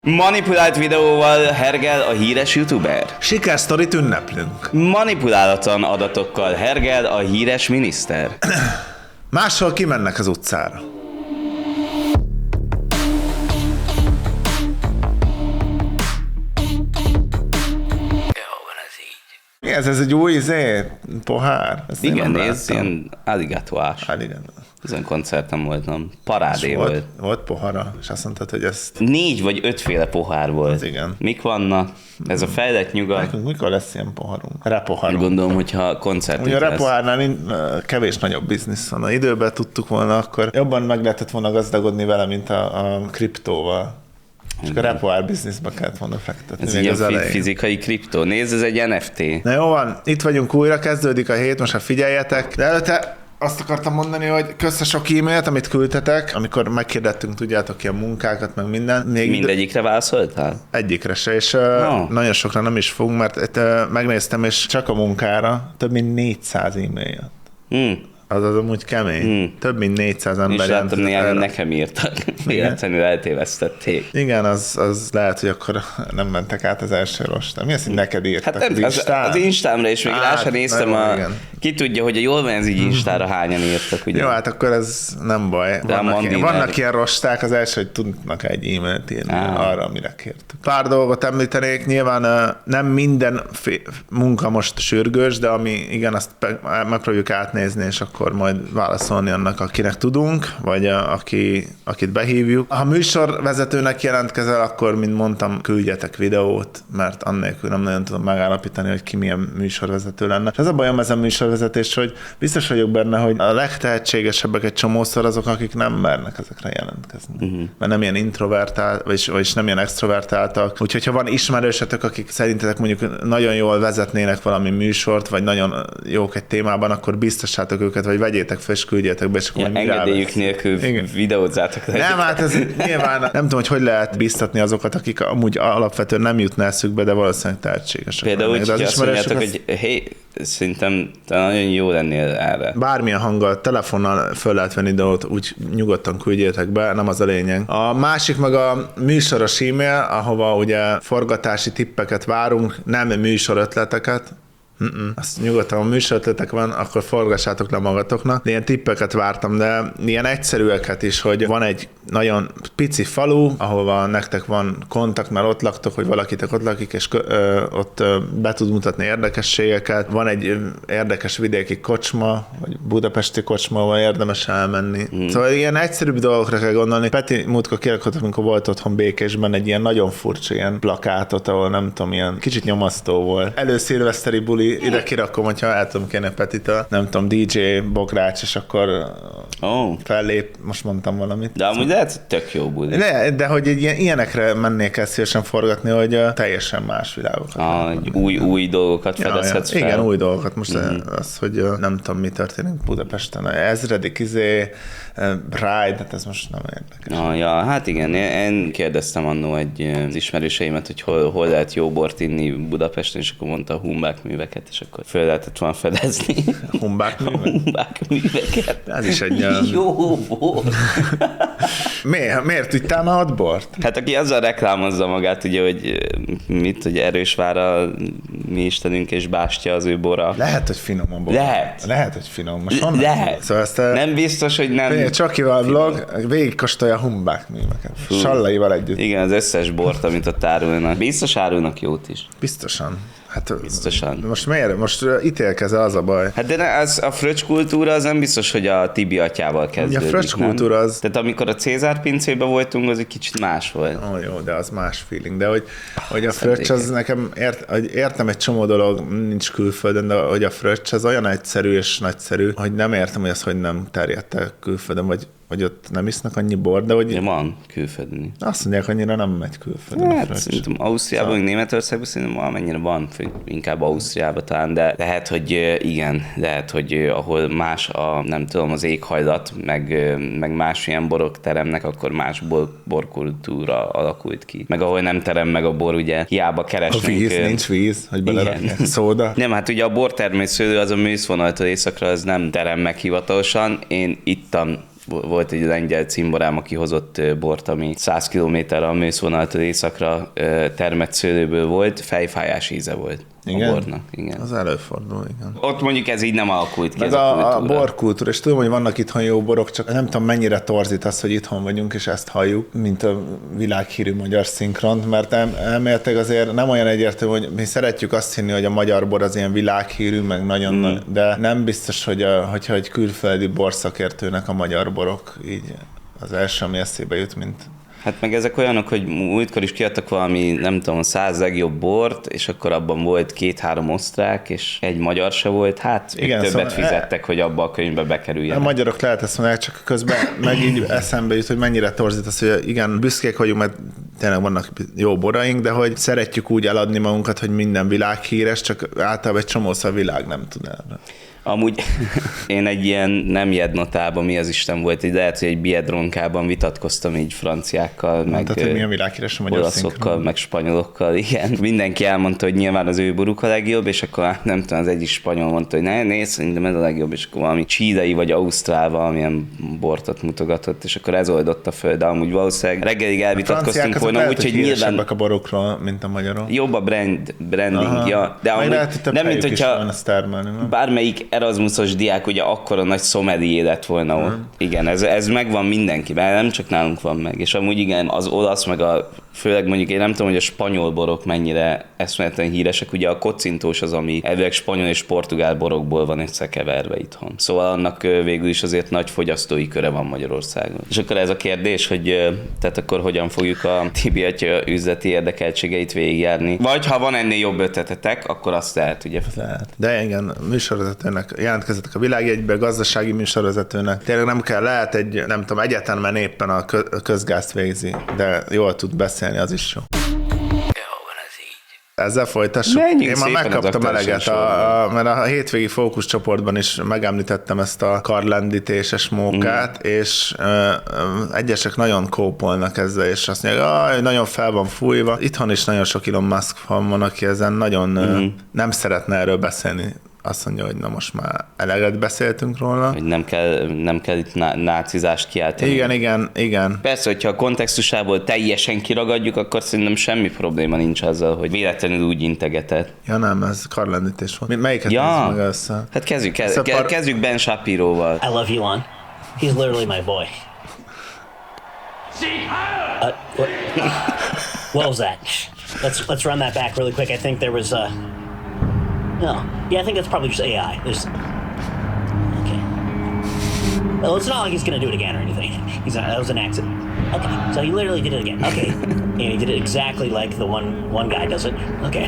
Manipulált videóval hergel a híres youtuber. Sikersztorit ünneplünk. Manipulálatlan adatokkal hergel a híres miniszter. Máshol kimennek az utcára. Mi ez egy új pohár? Ezt igen, nézd, ilyen aligatóás. Igen. Ezen koncerten voltam. Parádé volt. Volt pohara, és azt mondtad, hogy ezt... 4 vagy 5 féle pohár volt. Az igen. Mik vannak? Ez a fejlett nyugat. Nekünk mikor lesz ilyen poharunk? Repoharunk. Gondolom, hogyha koncertünk ugye a lesz. repohárnál kevés nagyobb biznisz van. Ha időben tudtuk volna, akkor jobban meg lehetett volna gazdagodni vele, mint a kriptóval. Csak a repohár bizniszbe kellett volna fektetni. Ez ilyen fizikai kriptó. Nézd, ez egy NFT. Na jó van, itt vagyunk újra, kezdődik a hét, most ha figyeljetek. De előtte azt akartam mondani, hogy kösz a sok e-mailt, amit küldtetek, amikor megkérdettünk, tudjátok, ki a munkákat, meg minden. Mindegyikre válaszoltál? Egyikre se, és nagyon sokra nem is fogunk, mert megnéztem, és csak a munkára több mint 400 e-mail jött. Az amúgy kemény. Több mint 400 ember. És láttam, néhány nekem írtak. Véletlenül eltévesztették. Igen, az lehet, hogy akkor nem mentek át az első rostán. Mi az, hogy neked írtak? Hát nem, az Instámra, és még rá sem néztem. Ki tudja, hogy jól van ez így Instára hányan írtak. Ugye? Jó, hát akkor ez nem baj. Vannak ilyen rosták, az első, hogy tudnak egy e-mailt írni arra, amire kértük. Pár dolgot említenék, nyilván nem minden munka most sürgős, de ami igen, azt megpróbáljuk átnézni, és akkor majd válaszolni annak, akinek tudunk, vagy akit behívjuk. Ha műsorvezetőnek jelentkezel, akkor, mint mondtam, küldjetek videót, mert annélkül nem nagyon tudom megállapítani, hogy ki milyen műsorvezető lenne. És az a bajom ezen műsorvezetés, hogy biztos vagyok benne, hogy a legtehetségesebbek egy csomószor azok, akik nem mernek ezekre jelentkezni. Mert nem ilyen introvertált, vagyis nem ilyen extrovertáltak. Úgyhogy ha van ismerősetek, akik szerintetek mondjuk nagyon jól vezetnének valami műsort, vagy nagyon jók egy témában, akkor biztossátok őket, vagy vegyétek fel, és küldjetek be, és akkor majd engedélyük nélkül videózzátok. Nem, hát ez nyilván nem tudom, hogy lehet biztatni azokat, akik amúgy alapvetően nem jutna eszükbe, de valószínűleg tehetségesek. Például úgy, hogy azt mondjátok, hogy hey, szerintem te nagyon jó lennél erre. Bármilyen hanggal, telefonnal föl lehet venni videót, úgy nyugodtan küldjétek be, nem az a lényeg. A másik meg a műsoros e-mail, ahova ugye forgatási tippeket várunk, nem műsorötleteket. Azt nyugodtan, ha műsorötletek van, akkor forgassátok le magatoknak. De ilyen tippeket vártam, de ilyen egyszerűeket is, hogy van egy nagyon pici falu, ahova nektek van kontakt, mert ott laktok, hogy valakitek ott lakik, és ott be tud mutatni érdekességeket. Van egy érdekes vidéki kocsma, vagy budapesti kocsma, ahol érdemes elmenni. Szóval ilyen egyszerűbb dolgokra kell gondolni. Peti múltkor kirakott, amikor volt otthon Békésben egy ilyen nagyon furcsa ilyen plakátot, ahol nem tudom, ilyen kicsit nyomasztó volt. Előszilveszteri buli, ide kirakom, hogyha el tudom kérni Petitől, nem tudom, DJ Bogrács, és akkor fellép, most mondtam valamit. De amúgy lehet, hogy tök jó buli. De hogy ilyenekre mennék el szívesen forgatni, hogy teljesen más világokat. Új dolgokat fedezhetsz fel. Igen, új dolgokat. Most az, hogy nem tudom, mi történik Budapesten. Ezredik Pride, hát ez most nem érdekes. Ja, hát igen, én kérdeztem annó az ismerőseimet, hogy hol lehet jó bort inni Budapesten, és akkor mondta a Humbák műveket, és akkor föl lehetett volna fedezni. Humbák műveket. Ez is egy jó bor. Miért tudtál már ott bort? Hát aki azzal reklámozza magát, ugye, hogy Erősvár a mi istenünk, és Bástya az ő bora. Lehet, hogy finom a bor. Lehet, hogy finom. Most lehet. Szóval ezt nem biztos, hogy nem. Csakival vlog, végigkostolja a Humbák műveket. Sallaival együtt. Igen, az összes bort, amit ott árulnak. Biztos árulnak jót is. Biztosan. Hát biztosan. Most miért? Most ítélkezel, az a baj. Hát de a fröccs kultúra az nem biztos, hogy a Tibi atyával kezdődik. A fröccs kultúra az... Tehát amikor a Cézár pincében voltunk, az egy kicsit más volt. Jó, de az más feeling. De hogy a fröccs az nekem, értem egy csomó dolog, nincs külföldön, de hogy a fröccs az olyan egyszerű és nagyszerű, hogy nem értem, hogy az hogy nem terjedt el külföldön, vagy ott nem isznak annyi bor, de hogy... De van külföldön. Azt mondják, annyira nem megy külföldön hát, szerintem Ausztriában, meg Németországban szerintem valamennyire van, inkább Ausztriában talán, de lehet, hogy igen, lehet, hogy ahol más nem tudom, az éghajlat, meg más ilyen borok teremnek, akkor más borkultúra alakult ki. Meg ahol nem terem meg a bor, ugye hiába keresnek... A víz, nincs víz, hogy belerakják szóda. Nem, hát ugye a bortermésződő az a műszvonaltól északra, az nem terem meg hivatalosan. Én ittam volt egy lengyel cimborám, aki hozott bort, ami 100 kilométerre a műszvonaltól északra termett szőlőből volt, fejfájás íze volt. Igen? A bornak, igen. Az előfordul, igen. Ott mondjuk ez így nem alakult ki, Meg ez a kultúra. a borkultúra, és tudom, hogy vannak itthon jó borok, csak nem tudom, mennyire torzít az, hogy itthon vagyunk, és ezt halljuk, mint a világhírű magyar szinkront, mert elméletileg azért nem olyan egyértelmű, hogy mi szeretjük azt hinni, hogy a magyar bor az ilyen világhírű, meg nagyon, de nem biztos, hogy hogyha egy külföldi borszakértőnek a magyar borok így az első, ami eszébe jut, mint... Hát meg ezek olyanok, hogy múltkor is kiadtak valami, nem tudom, 100 legjobb bort, és akkor abban volt 2-3 osztrák, és egy magyar se volt. Hát igen, többet fizettek, hogy abba a könyvbe bekerüljenek. A magyarok lehet ezt mondani, csak közben meg így eszembe jut, hogy mennyire torzít az, hogy igen, büszkék vagyunk, mert tényleg vannak jó boraink, de hogy szeretjük úgy eladni magunkat, hogy minden világhíres, csak általában egy csomószor a világ nem tud erre. Amúgy én egy ilyen nem jednotában, mi az Isten volt, így lehet, hogy egy biedronkában vitatkoztam így franciákkal, mondtad, meg hogy mi a világhíres a magyar olaszokkal, szinkron. meg spanyolokkal, igen. Mindenki elmondta, hogy nyilván az ő boruk a legjobb, és akkor nem tudom, az egyik spanyol mondta, hogy nézd, szerintem ez a legjobb, és akkor valami chilei vagy ausztrál valamilyen bortot mutogatott, és akkor ez oldotta föl, de amúgy valószínűleg reggelig elvitatkoztunk volna, úgyhogy nyilván a borokról, mint a magyarok. jobb a branding, ja. De amúgy nem, mint hogyha bármelyik Erasmusos diák ugye akkora nagy szomelié lett volna ott. Igen, ez megvan mindenkiben, nem csak nálunk van meg. És amúgy igen, az olasz, meg főleg mondjuk én nem tudom, hogy a spanyol borok mennyire eszméletlen híresek, ugye a kocintós az, ami elvileg spanyol és portugál borokból van összekeverve itthon. Szóval annak végül is azért nagy fogyasztói köre van Magyarországon. És akkor ez a kérdés, hogy tehát akkor hogyan fogjuk a Tibi atya üzleti érdekeltségeit végigjárni. Vagy ha van ennél jobb ötletetek, akkor azt lehet, ugye? Lehet. De igen, műsorvezetőnek jelentkezzetek a Világjegybe, gazdasági műsorvezetőnek. Tényleg nem kell, lehet egy, nem tudom, egyetemen éppen a közgázt végzi, de jól tud beszélni, az is jó. Ezzel folytassuk. Menjünk Én már megkaptam eleget, mert a hétvégi fókuszcsoportban is megemlítettem ezt a karlendítéses mókát, és egyesek nagyon kópolnak ezzel, és azt mondják, hogy nagyon fel van fújva. Itthon is nagyon sok Elon Musk van, aki ezen nagyon nem szeretne erről beszélni. Azt mondja, hogy na most már eleget beszéltünk róla. Hogy nem kell itt nácizást kiáltani. Igen. Persze, hogyha a kontextusából teljesen kiragadjuk, akkor szerintem semmi probléma nincs azzal, hogy véletlenül úgy integetett. Ja nem, ez karlendítés volt. Melyiket nézzük meg össze? Hát kezdjük Ben Shapiro-val. I love Elon. He's literally my boy. What was that? Let's run that back really quick. I think there was No. Yeah, I think that's probably just AI. Okay. Well, it's not like he's gonna do it again or anything. That was an accident. Okay, so he literally did it again. Okay. And he did it exactly like the one guy does it. Okay.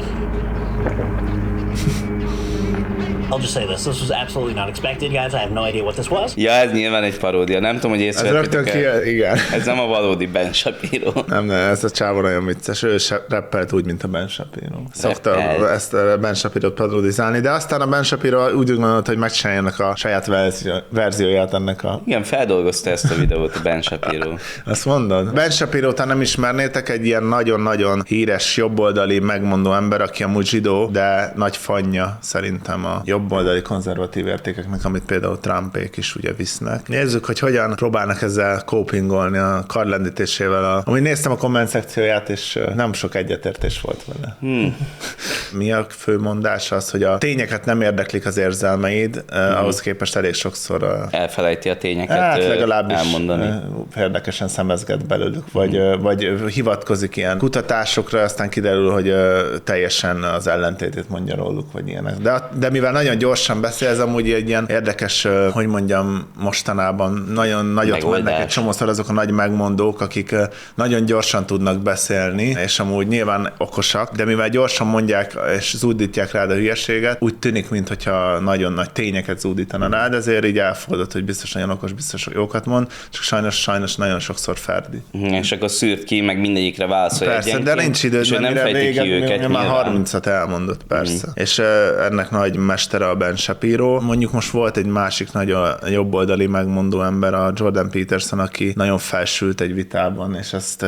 I'll just say this was absolutely not expected, guys. I have no idea what this was. Ja, ez nyilván egy paródia. Nem tudom, hogy észrevettétek el. Igen. Ez nem a valódi Ben Shapiro. Nem, ez a csávó nagyon vicces. Ő rappelt úgy, mint a Ben Shapiro. Szokta ezt a Ben Shapiro-t parodizálni, de aztán a Ben Shapiro úgy gondolta, hogy megcsináljanak a saját verzióját ennek a... Igen, feldolgozta ezt a videót a Ben Shapiro. Azt mondod? Ben Shapiro-t nem ismernétek, egy ilyen nagyon-nagyon híres jobboldali megmondó ember, aki amúgy zsidó, de nagy fanja szerintem a jobboldali konzervatív értékeknek, amit például Trumpék is ugye visznek. Nézzük, hogy hogyan próbálnak ezzel copingolni a karlendítésével. Amúgy néztem a komment szekcióját, és nem sok egyetértés volt vele. Mi a fő mondás az, hogy a tényeket nem érdeklik az érzelmeid, ahhoz képest elég sokszor elfelejti a tényeket legalábbis elmondani. Érdekesen szemezget belőlük, vagy hivatkozik ilyen kutatásokra, aztán kiderül, hogy teljesen az ellentétét mondja róluk, vagy ilyenek. De mivel nagyon gyorsan beszél, ez amúgy egy ilyen érdekes, hogy mondjam, mostanában nagyon nagyot mennek egy csomószor azok a nagy megmondók, akik nagyon gyorsan tudnak beszélni, és amúgy nyilván okosak, de mivel gyorsan mondják és zúdítják rád a hülyeséget, úgy tűnik, mintha nagyon nagy tényeket zúdítana rád, ezért így elfogadott, hogy biztos nagyon okos, biztos jókat mond, csak sajnos nagyon sokszor ferdi. És akkor szűrt ki, meg mindegyikre válaszol egyenként. Persze, de nincs időd, mert mire vége, már 30-at elmondott, persze. És ennek nagy mestere a Ben Shapiro. Mondjuk most volt egy másik nagyon jobboldali megmondó ember, a Jordan Peterson, aki nagyon felsült egy vitában, és azt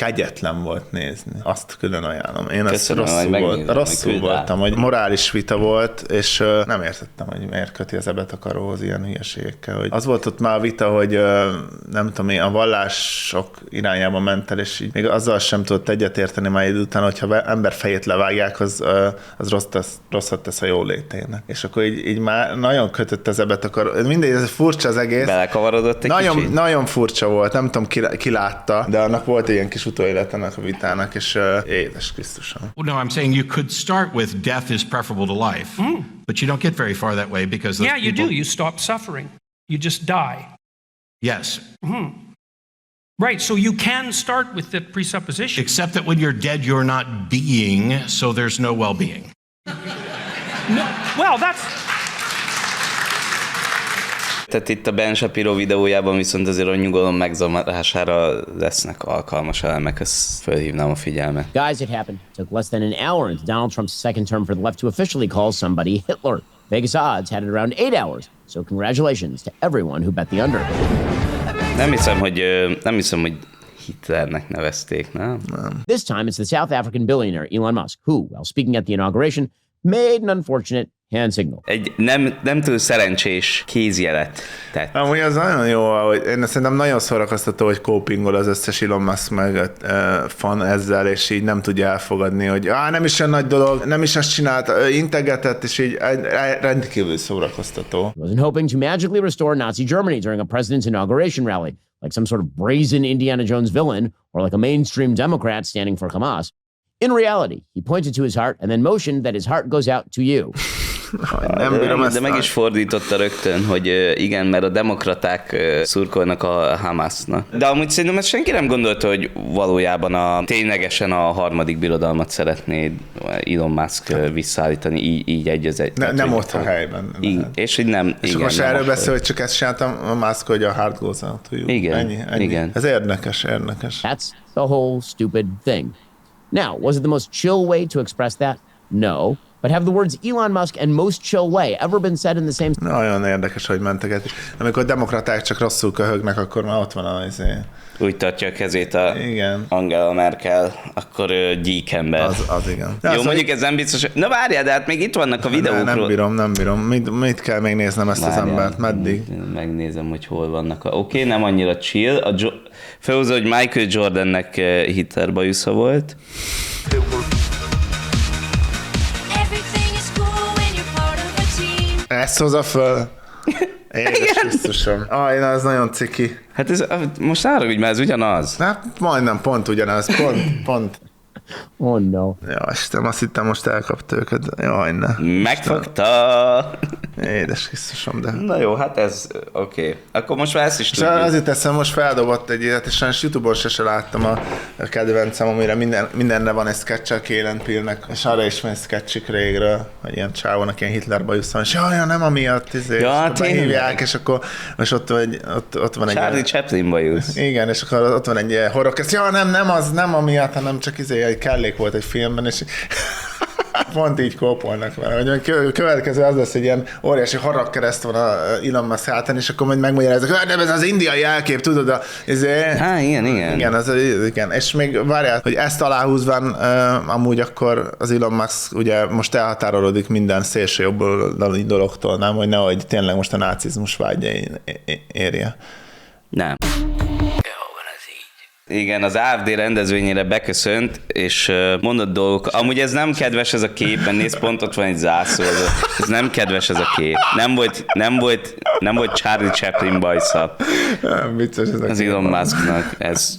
kegyetlen volt nézni. Azt külön ajánlom. Én Köszönöm, ezt rosszul voltam, hogy morális vita volt, és nem értettem, hogy miért köti az ebetakaróhoz ilyen hülyeségekkel. Hogy az volt ott már a vita, hogy nem tudom, a vallások irányába ment el, és így még azzal sem tudott egyetérteni már idő után, hogyha ember fejét levágják, az rosszat tesz a jólétének. És akkor így már nagyon kötött az ebetakaró. Mindegy, ez furcsa az egész. Belekavarodott egy kicsit? Nagyon furcsa volt, nem tudom ki látta, de annak volt egy ilyen kis utóélet ennek a vitának, és édes Krisztusom. Well, no, I'm saying you could start with death is preferable to life, but you don't get very far that way because those Yeah, you do. You stop suffering. You just die. Yes. Right, so you can start with the presupposition. Except that when you're dead, you're not being, so there's no well-being. No, well, that's... Tehát itt a Ben Shapiro videójában viszont azért a nyugalom megzavarására lesznek alkalmas elemek, ezt felhívnám a figyelmet. Guys, it happened. It took less than an hour into Donald Trump's second term for the left to officially call somebody Hitler. Vegas odds had it around 8 hours, so congratulations to everyone who bet the under. Nem hiszem, hogy Hitlernek nevezték, nem? This time it's the South African billionaire Elon Musk, who, while speaking at the inauguration, made an unfortunate hand signal. Egy nem túl szerencsés kézjelet tett. Amúgy az nagyon jó, hogy én szerintem nagyon szórakoztató, hogy copingol az összes Elon Musk meg fan ezzel, és így nem tudja elfogadni, hogy nem is olyan nagy dolog, nem is azt csinált, integetett, és így rendkívül szórakoztató. He wasn't hoping to magically restore Nazi Germany during a president's inauguration rally, like some sort of brazen Indiana Jones villain, or like a mainstream Democrat standing for Hamas. In reality, he pointed to his heart and then motioned that his heart goes out to you. De meg is fordította rögtön, hogy igen, mert a demokraták szurkolnak a Hamasnak. De amúgy szerintem ezt senki nem gondolta, hogy valójában ténylegesen a harmadik birodalmat szeretné Elon Musk visszaállítani így egy az egy. Nem ott a helyben. És hogy nem. És akkor most erről beszél, hogy csak ezt csináltam a Musk, hogy a heart goes out to you. Igen, ennyi. igen. Ez érdekes. That's the whole stupid thing. Now, was it the most chill way to express that? No. But have the words Elon Musk and most chill way ever been said in the same... Nagyon érdekes, hogy menteget. Amikor a demokraták csak rosszul köhögnek, akkor már ott van az... Úgy tartja a kezét a igen. Angela Merkel, akkor gyíkember. Az igen. Jó, szóval mondjuk ez nem biztos. Na várjál, de hát még itt vannak a videókról. Nem bírom. Mit kell még néznem ezt az embert? Meddig? Megnézem, hogy hol vannak. Oké, nem annyira chill. Felhozza, hogy Michael Jordannek Hitler bajusza volt. Ezt hozza föl. Édes Krisztusom. Ez nagyon ciki. Hát ez, most haragudj, mert ez ugyanaz. Hát majdnem pont ugyanaz. Pont. Oh no. Ja, Istenem, azt hittem most elkapta őket. Jaj, ne. Megfogta. Édes Krisztusom, de... Na jó, hát ez oké. Akkor most már ezt is tudjuk. Azért teszem, most feldobott egy ilyet, és sajnos YouTube-on se láttam a kedvencem, amire mindenre van egy sketch a Kalen Peele-nek, és arra is van egy sketchik régről, hogy ilyen csávónak ilyen Hitler bajusz van, és jaj, nem amiatt, behívják, és akkor most ott van egy... Charlie Chaplin bajusz. Igen, és akkor ott van egy horror, és nem amiatt, hanem csak egy kellék volt egy filmben, és pont így kópolnak vele, hogy a következő az lesz, hogy ilyen óriási haragkereszt van a Elon Musk hátán, és akkor majd megmagyarázok, hogy ez az indiai jelkép, tudod? Igen. Igen, és még várjál, hogy ezt aláhúzván amúgy akkor az Elon Musk ugye most elhatárolódik minden szélső jobboldali dologtól, nem? Hogy nehogy tényleg most a nácizmus vágya érje. Nem. Igen, az AfD rendezvényére beköszönt, és mondott dolgok. Amúgy ez nem kedves ez a képben, nézd, pont ott van egy zászló. Ez nem kedves ez a kép. Nem volt Charlie Chaplin bajsza. Vicces ez a az Elon Musknak.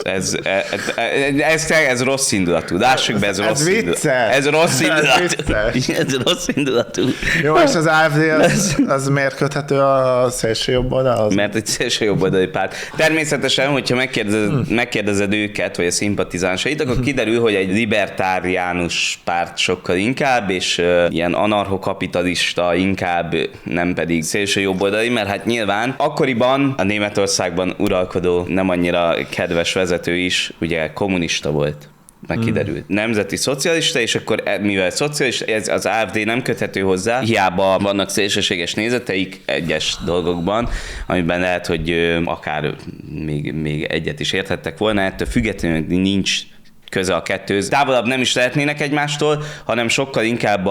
Ez rossz indulatú. Lássuk be, ez rossz indulatú. Ez rossz indulatú. Ez rossz indulatú. Jó, és az AfD az miért köthető a szélső jobb oldalhoz? Mert egy szélső jobb oldali párt. Természetesen, hogyha megkérdezed őket, vagy a szimpatizánsait, akkor kiderül, hogy egy libertáriánus párt sokkal inkább, és ilyen anarchokapitalista inkább, nem pedig szélső jobboldali, mert hát nyilván akkoriban a Németországban uralkodó nem annyira kedves vezető is, ugye kommunista volt. meg kiderült. Nemzeti szocialista, és akkor mivel szocialista, ez az AfD nem köthető hozzá, hiába vannak szélsőséges nézeteik egyes dolgokban, amiben lehet, hogy akár még egyet is érthettek volna, ettől függetlenül nincs köze a kettőhöz. Távolabb nem is lehetnének egymástól, hanem sokkal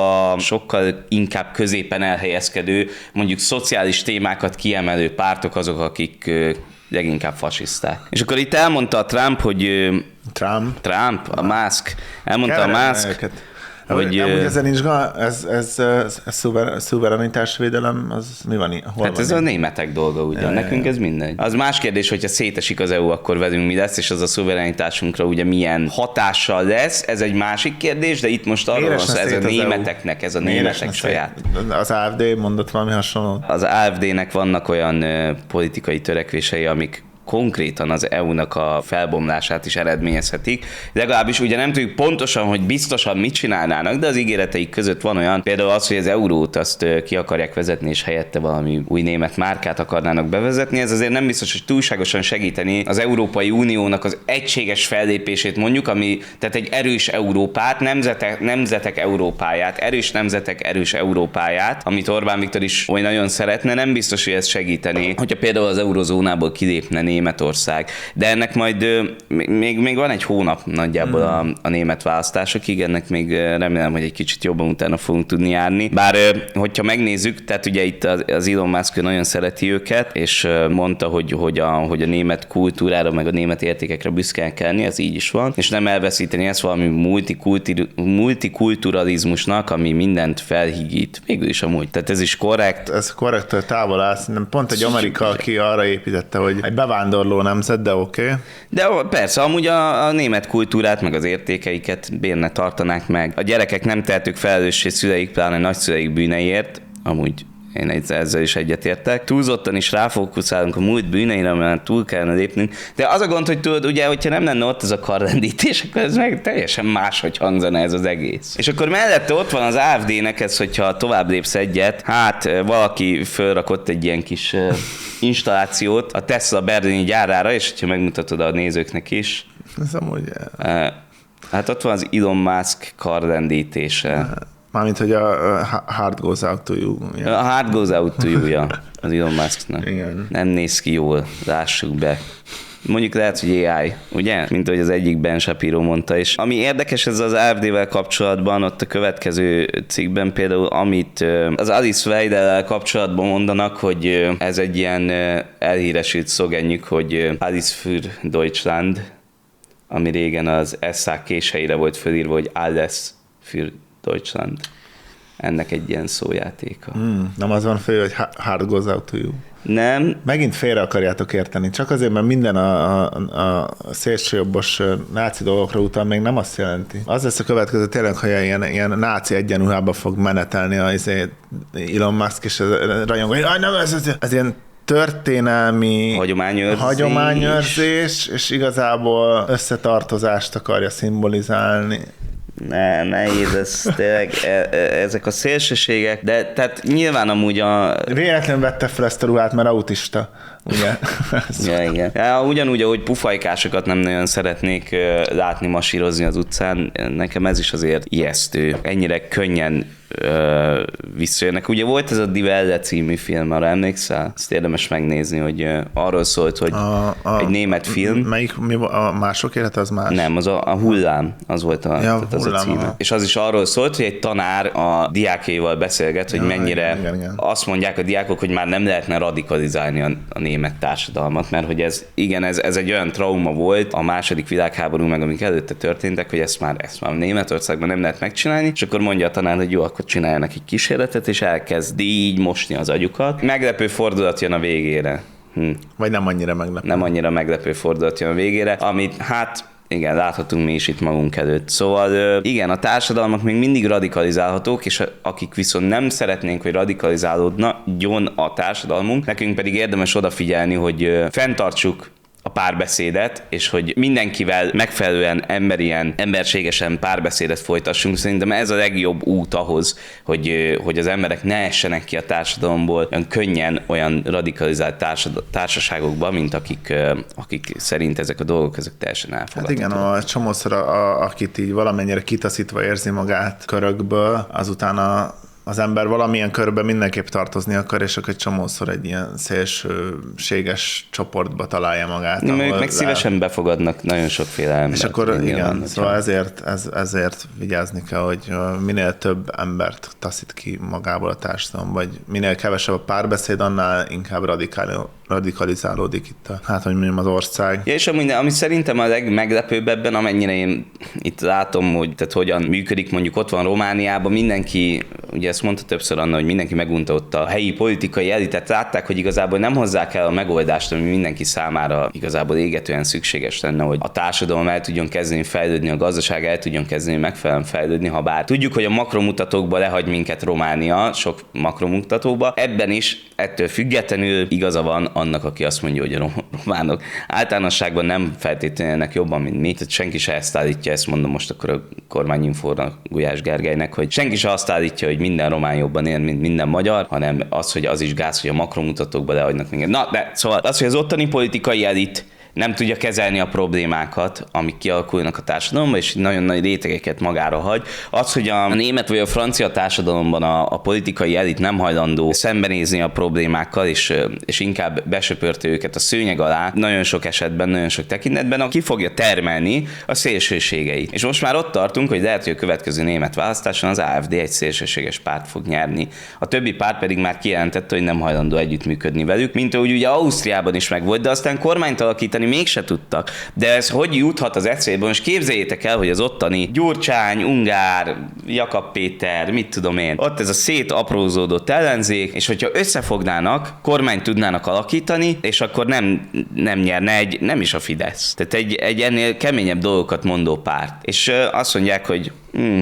inkább középen elhelyezkedő, mondjuk szociális témákat kiemelő pártok azok, akik leginkább fasiszták. És akkor itt elmondta a Trump, hogy Trump, a Musk, elmondta a Musk, hogy... Ezen nincs ez szuverenitásvédelem, az mi van? Hol hát van ez a németek dolga, ugye. Nekünk ez mindegy. Az más kérdés, hogyha szétesik az EU, akkor velünk mi lesz, és az a szuverenitásunkra ugye milyen hatással lesz, ez egy másik kérdés, de itt most arról van szó, ez a németeknek, ez a németek saját. Az AfD mondott valami hasonlót? Az AfD-nek vannak olyan politikai törekvései, amik konkrétan az EU-nak a felbomlását is eredményezhetik. Legalábbis ugye nem tudjuk pontosan, hogy biztosan mit csinálnának, de az ígéreteik között van olyan, például az, hogy az eurót azt ki akarják vezetni, és helyette valami új német márkát akarnának bevezetni. Ez azért nem biztos, hogy túlságosan segíteni az Európai Uniónak az egységes fellépését mondjuk, tehát egy erős Európát, nemzetek Európáját, erős nemzetek erős Európáját, amit Orbán Viktor is oly nagyon szeretne, nem biztos, hogy ez segíteni, hogyha például az eurozónából kilépne Németország. De ennek majd még van egy hónap nagyjából a német választásokig, ennek még remélem, hogy egy kicsit jobban utána fogunk tudni járni. Bár hogyha megnézzük, tehát ugye itt az Elon Musk nagyon szereti őket, és mondta, hogy a német kultúrára, meg a német értékekre büszkén kell lenni, ez így is van, és nem elveszíteni ezt valami multikulturalizmusnak, ami mindent felhigít. Végül is amúgy. Tehát ez is korrekt. Ez korrekt, hogy távol állsz. Pont egy Amerika, aki arra építette, hogy egy bevándorló nemzet, de oké. De persze, amúgy a német kultúrát, meg az értékeiket bérne tartanák meg. A gyerekek nem tehetők felelőssé szüleik, pláne nagyszüleik bűneiért, amúgy én ezzel is egyetértek. Túlzottan is ráfókuszálunk a múlt bűneire, amelyet túl kellene lépnünk. De az a gond, hogy tudod, ugye, hogyha nem lenne ott ez a karrendítés, akkor ez meg teljesen máshogy hangzana ez az egész. És akkor mellette ott van az AfD-nek ez, hogyha tovább lépsz egyet, hát valaki fölrakott egy ilyen kis installációt a Tesla berlini gyárára, és hogyha megmutatod a nézőknek is. Ez amúgy... Hát ott van az Elon Musk karrendítése. Mármint, hogy a hard goes out to you. A hard goes out to you-ja az Elon Musknak. Igen. Nem néz ki jól, lássuk be. Mondjuk lehet, hogy AI, ugye? Mint ahogy az egyik Ben Shapiro mondta is. Ami érdekes ez az AfD-vel kapcsolatban, ott a következő cikkben például, amit az Alice Weidel-el kapcsolatban mondanak, hogy ez egy ilyen elhíresült szlogenjük, hogy Alice für Deutschland, ami régen az SZ késeire volt fölírva, hogy Alles für Deutschland. Ennek egy ilyen szójátéka. Nem az van föl, hogy hard goes out to you. Nem. Megint félre akarjátok érteni. Csak azért, mert minden a szélsőjobbos náci dolgokra utal, még nem azt jelenti. Az lesz a következő tényleg, hogy ilyen náci egyenruhába fog menetelni az Elon Musk, és rajongó, hogy nem, ez ilyen történelmi hagyományőrzés, és igazából összetartozást akarja szimbolizálni. Nehéz ez tényleg, ezek a szélsőségek, de tehát nyilván amúgy véletlenül vette fel ezt a ruhát, mert autista, ugye? Ja, igen. Ja, ugyanúgy, ahogy pufajkásokat nem nagyon szeretnék látni masírozni az utcán, nekem ez is azért ijesztő. Ennyire könnyen visszajönnek. Ugye volt ez a Die Welle című film, arra emlékszel? Ezt érdemes megnézni, hogy arról szólt, hogy egy német film. Melyik, a mások élete az más? Nem, az a Hullám, az volt az a címe. És az is arról szólt, hogy egy tanár a diákjaival beszélget, hogy mennyire igen. Azt mondják a diákok, hogy már nem lehetne radikalizálni a német társadalmat, mert hogy ez egy olyan trauma volt a második világháború, meg amik előtte történtek, hogy ezt már Németországban nem lehet megcsinálni, és akkor mondja a tanár, hogy jó, akkor csináljanak egy kísérletet, és elkezdi így mosni az agyukat. Meglepő fordulat jön a végére. Vagy nem annyira meglepő. Nem annyira meglepő fordulat jön a végére, amit hát igen, láthatunk mi is itt magunk előtt. Szóval igen, a társadalmak még mindig radikalizálhatók, és akik viszont nem szeretnénk, hogy radikalizálódjon a társadalmunk, nekünk pedig érdemes odafigyelni, hogy fenntartsuk a párbeszédet, és hogy mindenkivel megfelelően emberségesen párbeszédet folytassunk. Szerintem ez a legjobb út ahhoz, hogy az emberek ne essenek ki a társadalomból olyan könnyen olyan radikalizált társaságokba, mint akik szerint ezek a dolgok ezek teljesen elfogadhatók. Hát igen, a csomószor, akit így valamennyire kitaszítva érzi magát körökből, azután az ember valamilyen körben mindenképp tartozni akar, és akkor egy csomószor egy ilyen szélsőséges csoportba találja magát. Ők meg szívesen befogadnak nagyon sokféle embert. És akkor igen, szóval ezért vigyázni kell, hogy minél több embert taszít ki magából a társadalom, vagy minél kevesebb a párbeszéd, annál inkább radikalizálódik itt az ország. Ja, és ami szerintem a legmeglepőbb ebben, amennyire én itt látom, hogy tehát hogyan működik, mondjuk ott van Romániában, mindenki, ugye ezt mondta többször Anna, hogy mindenki megunta ott a helyi politikai elitet, látták, hogy igazából nem hozzák el a megoldást, ami mindenki számára igazából égetően szükséges lenne, hogy a társadalom el tudjon kezdeni fejlődni, a gazdaság el tudjon kezdeni megfelelően fejlődni, ha bár tudjuk, hogy a makromutatókba lehagy minket Románia, sok makromutatóba, ebben is ettől függetlenül igaza van annak, aki azt mondja, hogy a románok általánosságban nem feltétlenül jobban, mint mi. Tehát senki se ezt állítja, ezt mondom most akkor a kormányinfóra Gulyás Gergelynek, hogy senki se azt állítja, hogy minden román jobban él, mint minden magyar, hanem az, hogy az is gáz, hogy a makromutatókba lehagynak minket. Na, de szóval az, hogy az ottani politikai elit nem tudja kezelni a problémákat, amik kialakulnak a társadalomban, és nagyon nagy rétegeket magára hagy. Az, hogy a német vagy a francia társadalomban a politikai elit nem hajlandó szembenézni a problémákkal, és inkább besöpörte őket a szőnyeg alá, nagyon sok esetben, nagyon sok tekintetben, ki fogja termelni a szélsőségeit. És most már ott tartunk, hogy lehet, hogy a következő német választáson az AfD egy szélsőséges párt fog nyerni. A többi párt pedig már kijelentette, hogy nem hajlandó együttműködni velük, mint ahogy ugye Ausztriában is megvolt, de aztán kormányt alakítani mégse tudtak. De ez hogy juthat az eszébe? Most képzeljétek el, hogy az ottani Gyurcsány, Ungár, Jakab Péter, mit tudom én, ott ez a szétaprózódott ellenzék, és hogyha összefognának, kormányt tudnának alakítani, és akkor nem nyerne nem is a Fidesz. Tehát egy ennél keményebb dolgokat mondó párt. És azt mondják, hogy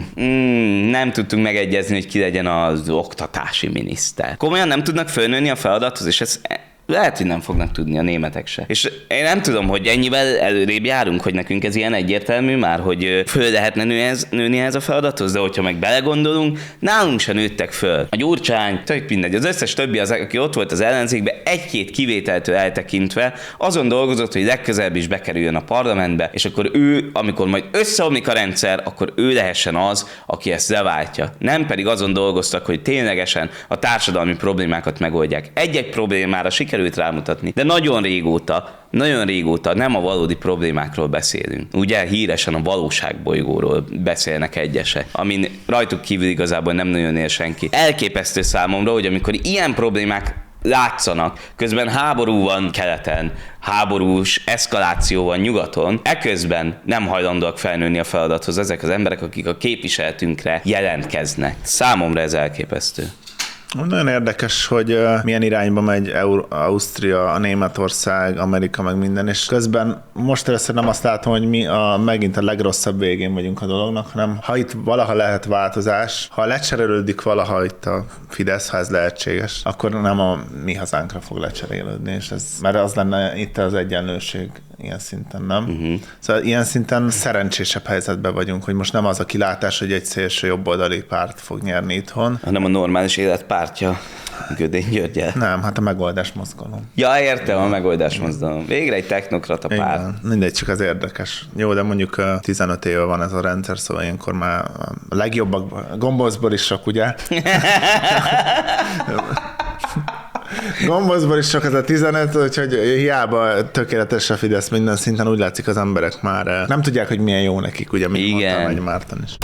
nem tudtunk megegyezni, hogy ki legyen az oktatási miniszter. Komolyan nem tudnak fölnőni a feladathoz, és ez lehet, hogy nem fognak tudni a németek se. És én nem tudom, hogy ennyivel előrébb járunk, hogy nekünk ez ilyen egyértelmű már, hogy föl lehetne nőni ehhez a feladathoz, de hogyha meg belegondolunk, nálunk se nőttek föl. A Gyurcsány, tök mindegy, az összes többi, aki ott volt az ellenzékben, egy-két kivételtől eltekintve azon dolgozott, hogy legközelebb is bekerüljön a parlamentbe, és akkor ő, amikor majd összeomlik a rendszer, akkor ő lehessen az, aki ezt leváltja. Nem pedig azon dolgoztak, hogy ténylegesen a társadalmi problémákat megoldják. Egy-egy problémára sikerült rámutatni, de nagyon régóta nem a valódi problémákról beszélünk. Ugye híresen a valóságbolygóról beszélnek egyesek, amin rajtuk kívül igazából nem nagyon él senki. Elképesztő számomra, hogy amikor ilyen problémák látszanak, közben háború van keleten, háborús eszkaláció van nyugaton, eközben nem hajlandóak felnőni a feladathoz ezek az emberek, akik a képviseletünkre jelentkeznek. Számomra ez elképesztő. Nagyon érdekes, hogy milyen irányba megy Ausztria, a Németország, Amerika, meg minden, és közben most először nem azt látom, hogy mi megint a legrosszabb végén vagyunk a dolognak, hanem ha itt valaha lehet változás, ha lecserélődik valaha itt a Fidesz, ha ez lehetséges, akkor nem a mi hazánkra fog lecserélődni, és mert az lenne itt az egyenlőség ilyen szinten, nem? Uh-huh. Szóval ilyen szinten szerencsésebb helyzetben vagyunk, hogy most nem az a kilátás, hogy egy szélső jobboldali párt fog nyerni itthon. Hanem a normális élet pártja, Gödény Györgyel. Nem, hát a megoldás mozgalom. Ja, értem, a megoldás mozgalom. Végre egy technokrata párt. Igen, mindegy, csak az érdekes. Jó, de mondjuk 15 éve van ez a rendszer, szóval ilyenkor már a legjobbak gombózból is sok, ugye? Gombózból is sok ez a 15, úgyhogy hiába tökéletes a Fidesz minden szinten, úgy látszik az emberek már nem tudják, hogy milyen jó nekik, ugye, mint mondta Nagy Márton is.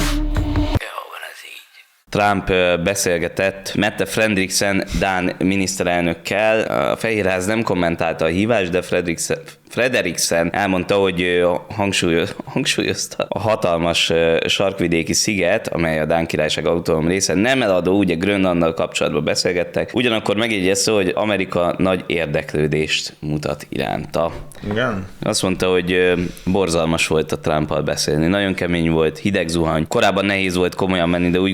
Trump beszélgetett Mette Frederiksen dán miniszterelnökkel. A Fehérház nem kommentálta a hívást, de Frederiksen elmondta, hogy hangsúlyozta a hatalmas sarkvidéki sziget, amely a Dán Királyság autonóm része, nem eladó, ugye Grönlanddal kapcsolatban beszélgettek. Ugyanakkor megjegyezte, hogy Amerika nagy érdeklődést mutat iránta. Igen. Azt mondta, hogy borzalmas volt a Trumpal beszélni. Nagyon kemény volt, hideg zuhany. Korábban nehéz volt komolyan menni, de úgy gondolom, hogy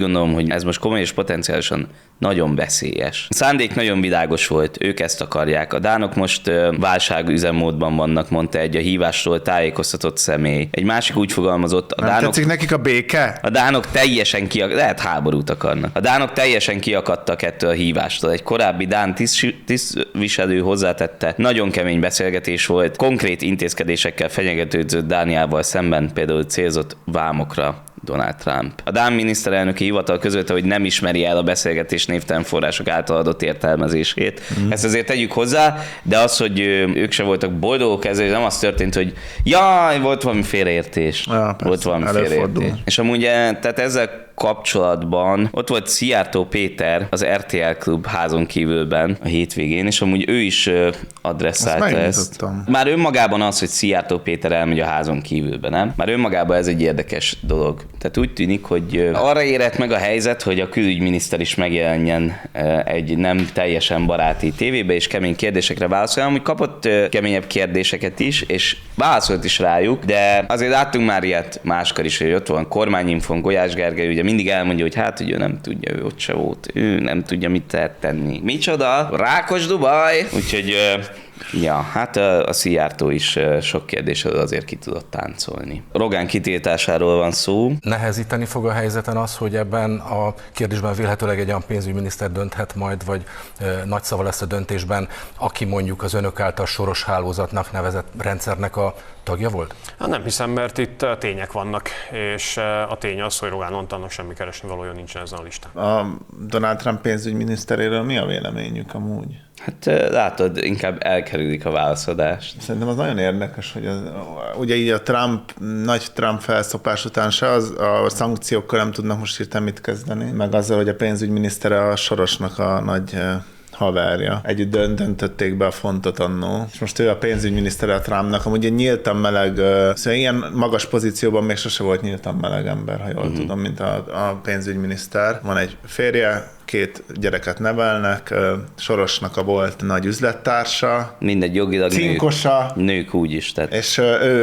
hogy ez most komoly és potenciálisan nagyon veszélyes. A szándék nagyon világos volt, ők ezt akarják. A dánok most válságüzemmódban vannak, mondta egy a hívásról tájékoztatott személy. Egy másik úgy fogalmazott, Nem tetszik nekik a béke? a dánok teljesen lehet háborút akarnak. A dánok teljesen kiakadtak ettől a hívástól. Egy korábbi dán tisztviselő hozzátette, nagyon kemény beszélgetés volt, konkrét intézkedésekkel fenyegetődzött Dániával szemben, például célzott vámokra Donald Trump. A dán miniszterelnöki hivatal közölte, hogy nem ismeri el a beszélgetés névtelen források által adott értelmezését. Ezt azért tegyük hozzá, de az, hogy ők se voltak boldogok ezzel, nem az történt, hogy jaj, volt valami félreértés. Ja, volt valami félreértés. És amúgy tehát ezzel kapcsolatban ott volt Szijjártó Péter az RTL Klub házon kívülben a hétvégén, és amúgy ő is adresszálta ezt. Már önmagában az, hogy Szijjártó Péter elmegy a házon kívülbe, nem? Már önmagában ez egy érdekes dolog. Tehát úgy tűnik, hogy arra érett meg a helyzet, hogy a külügyminiszter is megjelenjen egy nem teljesen baráti tévébe, és kemény kérdésekre válaszol. Amúgy kapott keményebb kérdéseket is, és válaszolt is rájuk, de azért láttunk már ilyet máskor is, hogy ott van kormányinfon, Gulyás Gergely, ugye mindig elmondja, hogy hát, hogy ő nem tudja, ő ott se volt, ő nem tudja, mit lehet tenni. Micsoda? Rákos Dubaj! Úgyhogy ja, hát a Szijjártó is sok kérdésről azért ki tudott táncolni. Rogán kitiltásáról van szó. Nehezíteni fog a helyzeten az, hogy ebben a kérdésben vélhetőleg egy olyan pénzügyminiszter dönthet majd, vagy nagy szava lesz a döntésben, aki mondjuk az önök által Soros hálózatnak nevezett rendszernek a tagja volt? Hát nem hiszem, mert itt tények vannak, és a tény az, hogy Rogán Antalnak semmi keresni valója nincsen ezen a listán. A Donald Trump pénzügyminiszteréről mi a véleményük amúgy? Hát látod, inkább elkerülik a válaszadást. Szerintem az nagyon érdekes, hogy ugye így a nagy Trump felszopás után se a szankciókkal nem tudnak most hirtelen mit kezdeni, meg azzal, hogy a pénzügyminisztere a Sorosnak a nagy haverja. Együtt döntötték be a fontot annó. És most ő a pénzügyminisztere a Trumpnak, amúgy nyíltan meleg, szóval ilyen magas pozícióban még sose volt nyíltan meleg ember, ha jól tudom, mint a pénzügyminiszter. Van egy férje, 2 gyereket nevelnek, Sorosnak a volt nagy üzlettársa. Mindegy, jogilag cinkosa. Nők úgy is. Tehát. És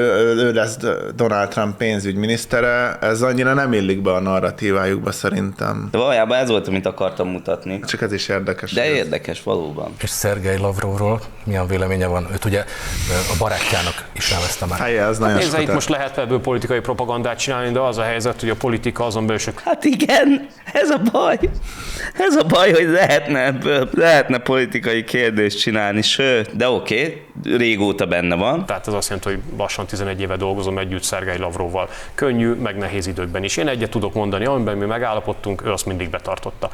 ő lesz Donald Trump pénzügyminisztere. Ez annyira nem illik be a narratívájukba szerintem. De valójában ez volt, amit akartam mutatni. Csak ez is érdekes. De érdekes, valóban. És Szergej Lavrovról milyen véleménye van? Őt ugye a barátjának is nevezte már. Ez nagyon Nézze, itt most lehet ebből politikai propagandát csinálni, de az a helyzet, hogy a politika azon belül sok. Hát igen, ez a baj. Ez a baj, hogy lehetne politikai kérdést csinálni, sőt, de oké, régóta benne van. Tehát ez azt jelenti, hogy lassan 11 éve dolgozom együtt Szergej Lavrovval. Könnyű, meg nehéz időkben is. Én egyet tudok mondani, amiben mi megállapodtunk, ő azt mindig betartotta.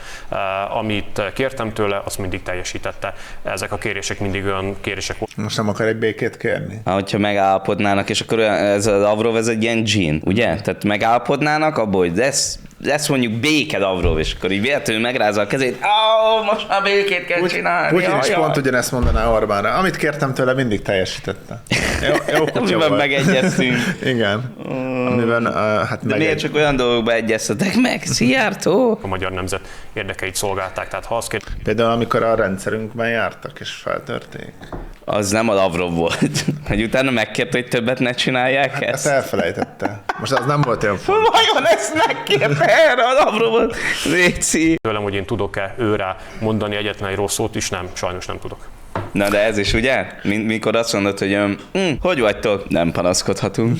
Amit kértem tőle, azt mindig teljesítette. Ezek a kérések mindig olyan kérések voltak. Most nem akar egy békét kérni? Hogyha megállapodnának, és akkor ez a Lavrov, ez egy ilyen dzsin, ugye? Tehát megállapodnának abból, hogy lesz mondjuk béke Lavrov, és akkor így véletlenül megrázza a kezét, most már békét kell csinálni. Putyin is pont ugyanezt mondaná Orbánra. Amit kértem tőle, mindig teljesítette. Jó amiben megegyeztünk. Igen. Amiben, de miért csak olyan dolgokban egyeztetek meg? Szijjártó? A magyar nemzet érdekeit szolgálták, tehát ha azt például amikor a rendszerünkben jártak és feltörték. Az nem a Lavrov volt. Hogy utána megkérte, hogy többet ne csinálják ezt? Ezt elfelejtette. Most az nem volt olyan fontos. Vajon ezt megkérte erre a Lavrovot? Léci. tőlem, hogy én tudok-e őre mondani egyetlen egy rossz szót is, nem, sajnos nem tudok. Na de ez is ugye? Mikor azt mondod, hogy hogy vagytok? Nem panaszkodhatunk.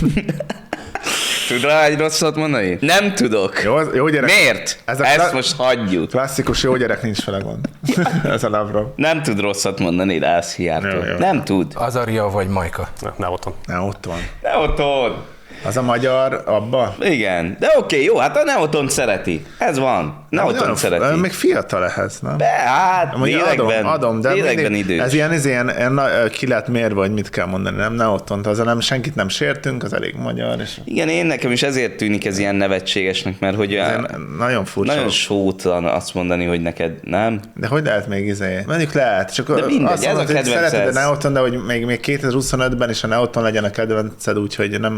Tud rá egy rosszat mondani? Nem tudok. Jó gyerek. Miért? Ezt most hagyjuk. Klasszikus jó gyerek, nincs vele gond. Ez a Lavrov. Nem tud rosszat mondani rá, Szijjártó. Nem tud. Azaria vagy Majka? Ne otthon. Ne ott van. Ne otthon. Az a magyar abba? Igen, de oké, jó, hát a Neotont szereti. Ez van. Neotont szereti. Még fiatal ehhez, nem? Hát, adom, de lélekben idős. Ez ilyen ki lett mérve, hogy mit kell mondani, nem? Neotont, az nem, senkit nem sértünk, az elég magyar. És... Igen, én nekem is ezért tűnik ez ilyen nevetségesnek, mert hogy nagyon furcsa. Nagyon sótlan azt mondani, hogy neked nem. De hogy lehet még mondjuk lehet, csak de mindegy, azt mondod, ez a kedvenced. Szereted a Neoton, de hogy még 2025-ben is a Neoton legyen a kedvenced, úgyhogy nem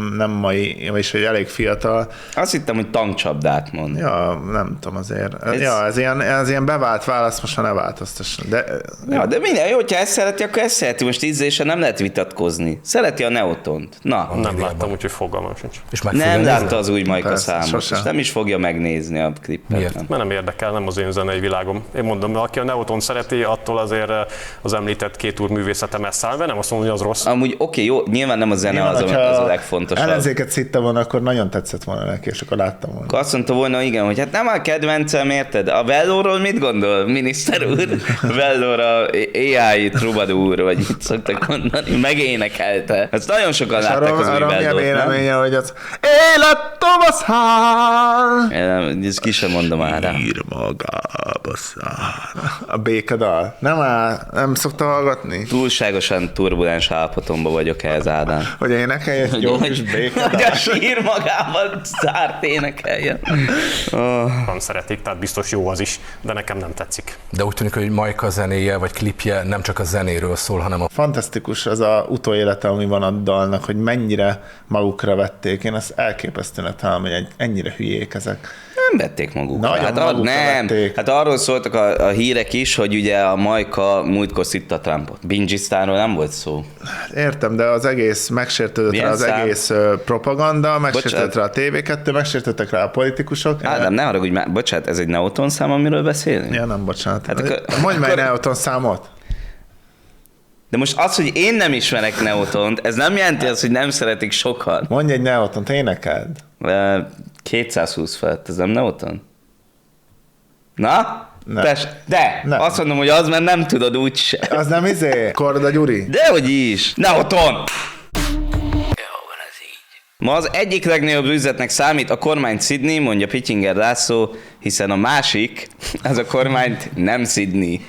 drámai, vagyis hogy elég fiatal. Azt hittem, hogy tankcsapdát mond. Ja, nem tudom azért. Ja, ez ilyen bevált válasz, most már ne változtasson. De minden jó, hogyha ezt szereti, akkor ezt szereti. Most ízlésen nem lehet vitatkozni. Szereti a Neotont. Na. Nem láttam, úgyhogy fogalmam sincs. És meg Nem fogja látta nézni? az új Majka Persze, számot, sosem. és nem is fogja megnézni a klippet. Miért? Nem. Mert nem érdekel, nem az én zenei világom. Én mondom, aki a Neoton szereti, attól azért az említett két úr művészete messze áll, nem azt mondom, hogy az rossz. Amúgy oké, jó, nyilván nem a zene az a legfontosabb. Ellenzéket szitta volna, akkor nagyon tetszett volna neki, és akkor láttam volna. Akkor azt mondta volna, igen, hogy hát nem a kedvencem, érted? A Vellóról mit gondol, miniszter úr? Vellóra AI troubadour, vagy mit szoktak mondani, megénekelte. Ezt nagyon sokan látták az új Arra milyen Vellót, nem? véleménye, hogy az élet tavaszál, Ezt ki sem mondom már rá. ír magába száll. A békadal. Nem szokta hallgatni? Túlságosan turbulens állapotomban vagyok ehhez, Ádám. Hogy énekelj egy jó kis Hogy békadal. a sír magában zárt énekeljen. Nem szeretik, tehát biztos jó az is, de nekem nem tetszik. De úgy tűnik, hogy Majka zenéje vagy klipje nem csak a zenéről szól, hanem a Fantasztikus az a utóélete, ami van a dalnak, hogy mennyire magukra vették. Én azt elképesztően találom, hogy ennyire hülyék ezek. Nem vették magukra. Nagyon magukra nem. vették. Hát arról szóltak a hírek is, hogy ugye a Majka múltkor szitta Trumpot. Bingisztánról nem volt szó. Értem, de az egész megsértődött Milyen rá az szám? egész propaganda, megsértődött Bocsánat. rá a TV2, megsértődtek rá a politikusok. Ádám, ne haragudj már, bocsánat, ez egy Neoton szám, amiről beszélünk? Ja, nem, bocsánat. Hát akkor- Mondj már akkor- Neoton számot. De most az, hogy én nem ismerek Neotont, ez nem jelenti azt, hogy nem szeretik sokan. Mondj egy Neotont, énekeld. 220 felett, ez nem Neoton? Na? Nem. De, Nem. azt mondom, hogy az, mert nem tudod úgyse. Az nem Korda Gyuri? Dehogy is. Neoton! Ma az egyik legnagyobb üzletnek számít a kormány Sydney, mondja Pityinger László, hiszen a másik, az a kormányt nem Sydney.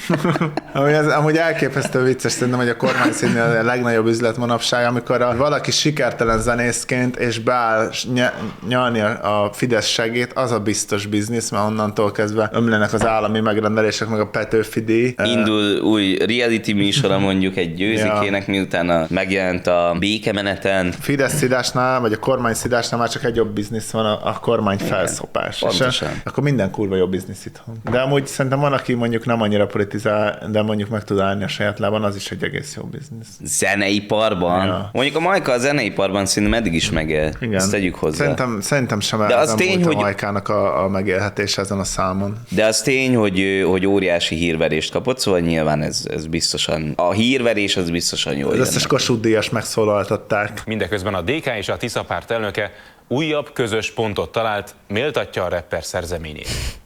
Amúgy elképesztő vicces, szerintem, hogy a kormány színű a legnagyobb üzlet manapság, amikor valaki sikertelen zenészként és beáll nyalni a Fidesz segét, az a biztos biznisz, mert onnantól kezdve ömlenek az állami megrendelések, meg a Petőfi díj. Indul új reality műsora mondjuk egy győzikének, miután megjelent a békemeneten. Fidesz szidásnál, vagy a kormány szidásnál már csak egy jobb biznisz van, a kormány felszopás. pontosan. És akkor minden kurva jobb biznisz itthon. De amúgy szerintem van, aki mondjuk nem annyira politizál, de mondjuk meg tud állni a saját lábán, az is egy egész jó biznisz. Zeneiparban. Ja. Mondjuk a Majka a zeneiparban szerintem eddig is megél. Igen. Ezt tegyük hozzá. Szerintem sem De az nem tény, volt hogy- a Majkának a megélhetés ezen a számon. De az tény, hogy óriási hírverést kapott, szóval nyilván ez biztosan, a hírverés az biztosan jó. Az összes Kossuth Díjas megszólaltatták. Mindeközben a DK és a Tisza párt elnöke újabb közös pontot talált, méltatja a rapper szerzeményét.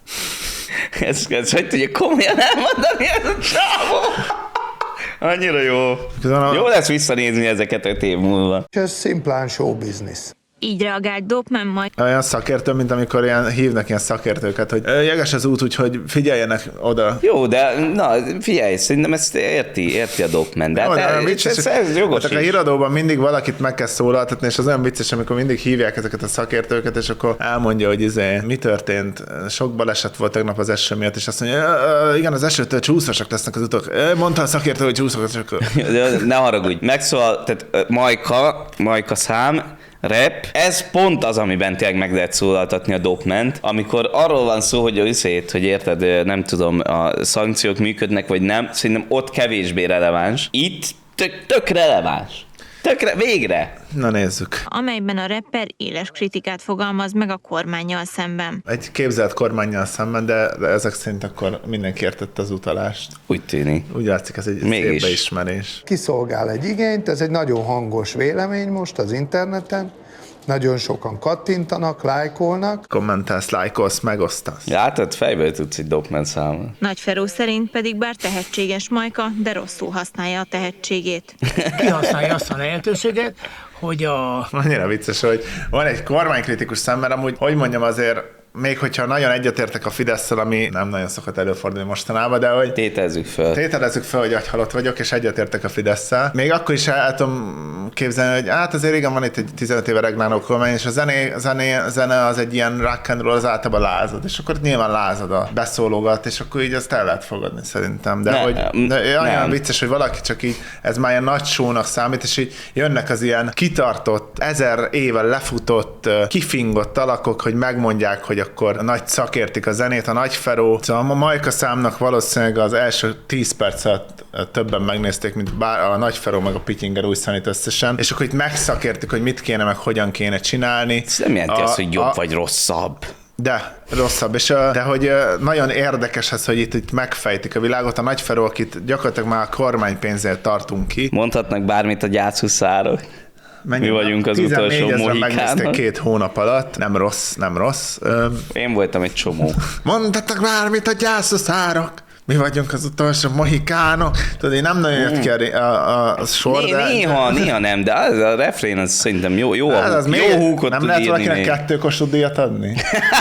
Ez hogy tudja komolyan elmondani ez a csávó? Annyira jó. Jó lesz visszanézni ezeket 5 év múlva. Ez szimplán show business. Így reagált Dopman majd. Olyan szakértő, mint amikor hívnak ilyen szakértőket, hogy jeges az út, úgyhogy figyeljenek oda. Jó, de na, figyelj, szerintem ezt érti a Dopman, de Jó, hát olyan vicces, ez jogos hát a is. híradóban mindig valakit meg kell szólaltatni, és az olyan vicces, amikor mindig hívják ezeket a szakértőket, és akkor elmondja, hogy mi történt. Sok baleset volt tegnap az eső miatt, és azt mondja, igen, az esőtől csúszosak lesznek az utak. Mondta a szakértő, hogy csúszosak. Ne haragudj, megszólal, tehát Majka szám, rap, ez pont az, amiben tényleg meg lehet szólaltatni a Dopment, amikor arról van szó, hogy érted, nem tudom, a szankciók működnek, vagy nem, szerintem ott kevésbé releváns. Itt tök releváns. Végre. Na nézzük. Amelyben a rapper éles kritikát fogalmaz meg a kormánnyal szemben. Egy képzelt kormánnyal szemben, de ezek szerint akkor mindenki értette az utalást. Úgy tűnik. Úgy látszik, ez egy Mégis. szép beismerés. Kiszolgál egy igényt, ez egy nagyon hangos vélemény most az interneten. Nagyon sokan kattintanak, lájkolnak. Kommentálsz, lájkolsz, megosztasz. Látod, fejből tudsz egy Dopment számot. Nagy Feró szerint pedig bár tehetséges Majka, de rosszul használja a tehetségét. Kihasználja azt a lehetőséget, hogy Annyira vicces, hogy van egy kormánykritikus szem, mert amúgy, hogy mondjam, azért még hogyha nagyon egyetértek a Fidesz-szel, ami nem nagyon szokott előfordulni mostanában, de hogy tételezzük fel, hogy agyhalott vagyok, és egyetértek a Fidesz-szel. Még akkor is el tudom képzelni, hogy hát azért igen, van itt egy 15 éve regnáló kormány, és a zene az egy ilyen rock and roll, az általában lázad, és akkor nyilván lázad a beszólógat, és akkor így azt el lehet fogadni szerintem. De olyan vicces, hogy valaki csak így, ez már ilyen nagy show-nak számít, és így jönnek az ilyen kitartott, 1000 éve lefutott, kifingott alakok, hogy megmondják, hogy akkor a nagy szakértik a zenét, a Nagy Feró. Szóval a Majka számnak valószínűleg az első 10 percet többen megnézték, mint a Nagy Feró meg a Pityinger új zenét összesen, és akkor itt megszakértik, hogy mit kéne, meg hogyan kéne csinálni. Ez nem jelenti azt, hogy jobb vagy rosszabb. De rosszabb, de hogy nagyon érdekes ez, hogy itt megfejtik a világot. A Nagy Feró, akit gyakorlatilag már a kormánypénzért tartunk ki. Mondhatnak bármit a gyászhuszárok. Mi vagyunk az utolsó mohikánok. Megnézték 2 hónap alatt. Nem rossz. Én voltam egy csomó. Mondhatnak bármit a gyászhuszárok. Mi vagyunk az utolsó mohikánok. Tudod, én nem nagyon jött ki a sor, de... Néha nem, de az a refrén az szerintem jó húkot nem tud lehet írni. valakinek 2 Kossuth díjat adni?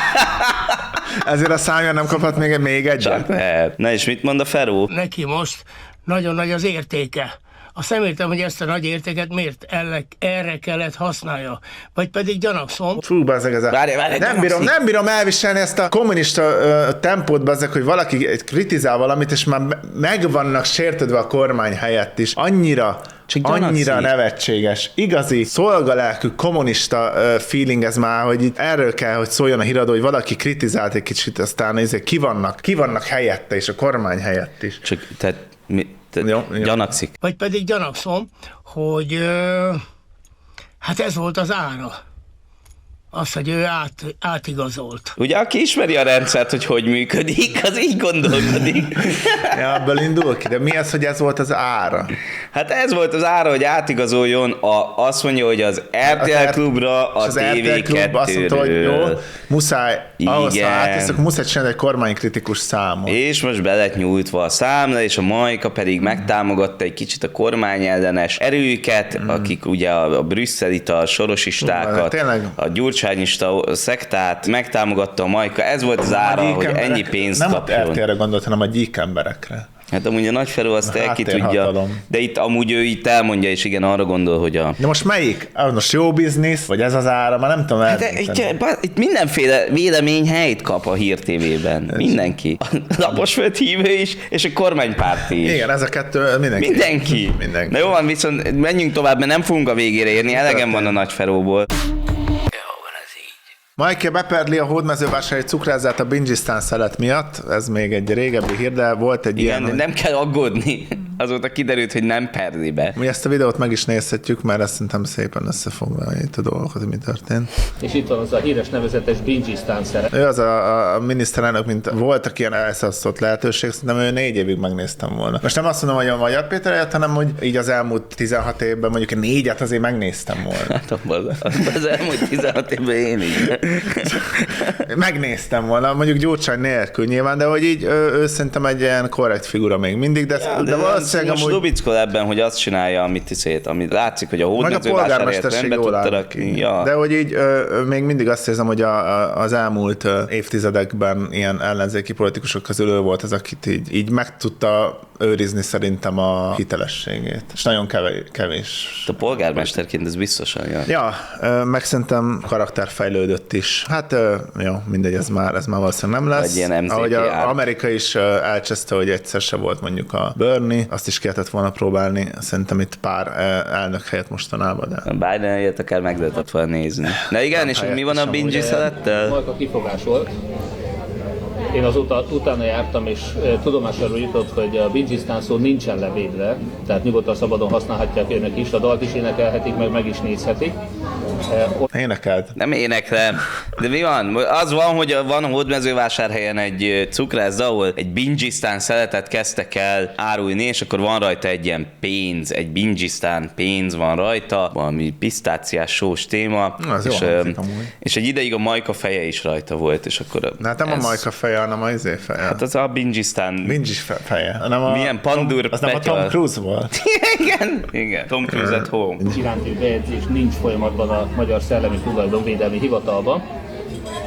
Ezért a számja nem kaphat még egyet? Csak lehet. Na és mit mond a Feró? Neki most nagyon nagy az értéke. Azt nem értem, hogy ezt a nagy értéket miért erre kellett használja. Vagy pedig gyanakszom. Fú, bazzeg ez a... Nem bírom elviselni ezt a kommunista tempót, bazzeg, hogy valaki kritizál valamit, és már meg vannak sértődve a kormány helyett is. Annyira nevetséges. Igazi, szolgalelkű, kommunista feeling ez már, hogy itt erről kell, hogy szóljon a híradó, hogy valaki kritizált egy kicsit, aztán ki vannak helyette, és a kormány helyett is. Csak, tehát gyanakszik. Vagy pedig gyanakszom, hogy hát ez volt az ára. Az, hogy ő átigazolt. Ugye, aki ismeri a rendszert, hogy működik, az így gondolkodik. Ja, abból indul ki, de mi az, hogy ez volt az ára? Hát ez volt az ára, hogy átigazoljon, azt mondja, hogy az RTL Klubra, a TV2-ről. Azt mondta, hogy jó, muszáj, ahhoz, ha átviszok, muszáj csinálni egy kormánykritikus számot. És most be lett nyújtva a számla, és a Majka pedig megtámogatta egy kicsit a kormányellenes erőket, akik ugye a brüsszelit, a sorosistákat, a gyurcsányista szektát megtámogatta a Majka. Ez volt az ára, hogy ennyi pénzt kapjon. Nem a RTL-re gondolt, hanem a gyík emberekre. Hát amúgy a Nagy Feró azt el ki tudja, de itt amúgy ő itt elmondja, és igen, arra gondol, hogy a... De most melyik? Most jó biznisz, vagy ez az ára? Már nem tudom itt mindenféle vélemény helyt kap a Hír TV-ben. Mindenki. A Laposföld hívő is, és a kormánypárti is. Igen, ez a kettő mindenki. Na jó van, viszont menjünk tovább, mert nem fogunk a végére érni, elegem van a Nagy Feróból. Majka beperli a hódmezővásári cukrázát a Bingisztán szelet miatt. Ez még egy régebbi hír, de volt egy ilyen... Igen, nem kell aggódni. Azóta kiderült, hogy nem perli be. Mi ezt a videót meg is nézhetjük, mert ezt szerintem szépen összefoglalja itt a dolgokat, hogy mi történt. És itt van az a híres nevezetes Bingisztán szelet. Ő az a miniszterelnök, mint voltak ilyen elszasztott lehetőség, szerintem ő 4 évig megnéztem volna. Most nem azt mondom, hogy a Magyar Péter eljött, hanem hogy így az elmúlt 16 évben mondjuk 4-et azért megnéztem volna. Hát az elmúlt 16 évben én így. Megnéztem volna, mondjuk Gyurcsány nélkül nyilván, de hogy így ő szerintem egy ilyen korrekt figura még mindig, de valószínűleg most lubickol ebben, hogy azt csinálja, amit látszik, hogy a hódmezővásárhelyet rendbe tudta rakni. Ja. De hogy így még mindig azt érzem, hogy az elmúlt évtizedekben ilyen ellenzéki politikusok közül ő volt az, akit így meg tudta őrizni szerintem a hitelességét. És nagyon kevés. A polgármesterként ez biztosan jön. Ja, meg szerintem karakterfejlődött is. Hát jó, mindegy, ez már valószínűleg nem lesz. Ahogy Amerika is elcseszte, hogy egyszer se volt mondjuk a Bernie, azt is kellett volna próbálni. Szerintem itt pár elnök helyett mostanában. De... A Biden helyett akár meg lehetett volna nézni. De igen, és mi van a binge szelettel? Majka kifogás volt. Én azóta utána jártam, és tudomásra jutott, hogy a Bingisztán szó nincsen levédve, tehát nyugodtan szabadon használhatják önök is, a dalt is énekelhetik, meg is nézhetik. Énekeld. Nem éneklem. De mi van? Az van, hogy van a Hódmezővásárhelyen egy cukrászda, ahol egy Bingisztán szeletet kezdtek el árulni, és akkor van rajta egy ilyen pénz, egy Bingisztán pénz van rajta, valami pisztáciás sós téma, és egy ideig a Majka feje is rajta volt, és akkor... Hát nem a Majka feje, hanem az feje. Hát az a Bingisztán... feje. Milyen pandur az nem a Tom Cruise volt. Igen. Tom Cruise at home. Iránti bejegyzés nincs folyamatban a Magyar Szellemi Tulajdonvédelmi Hivatalban.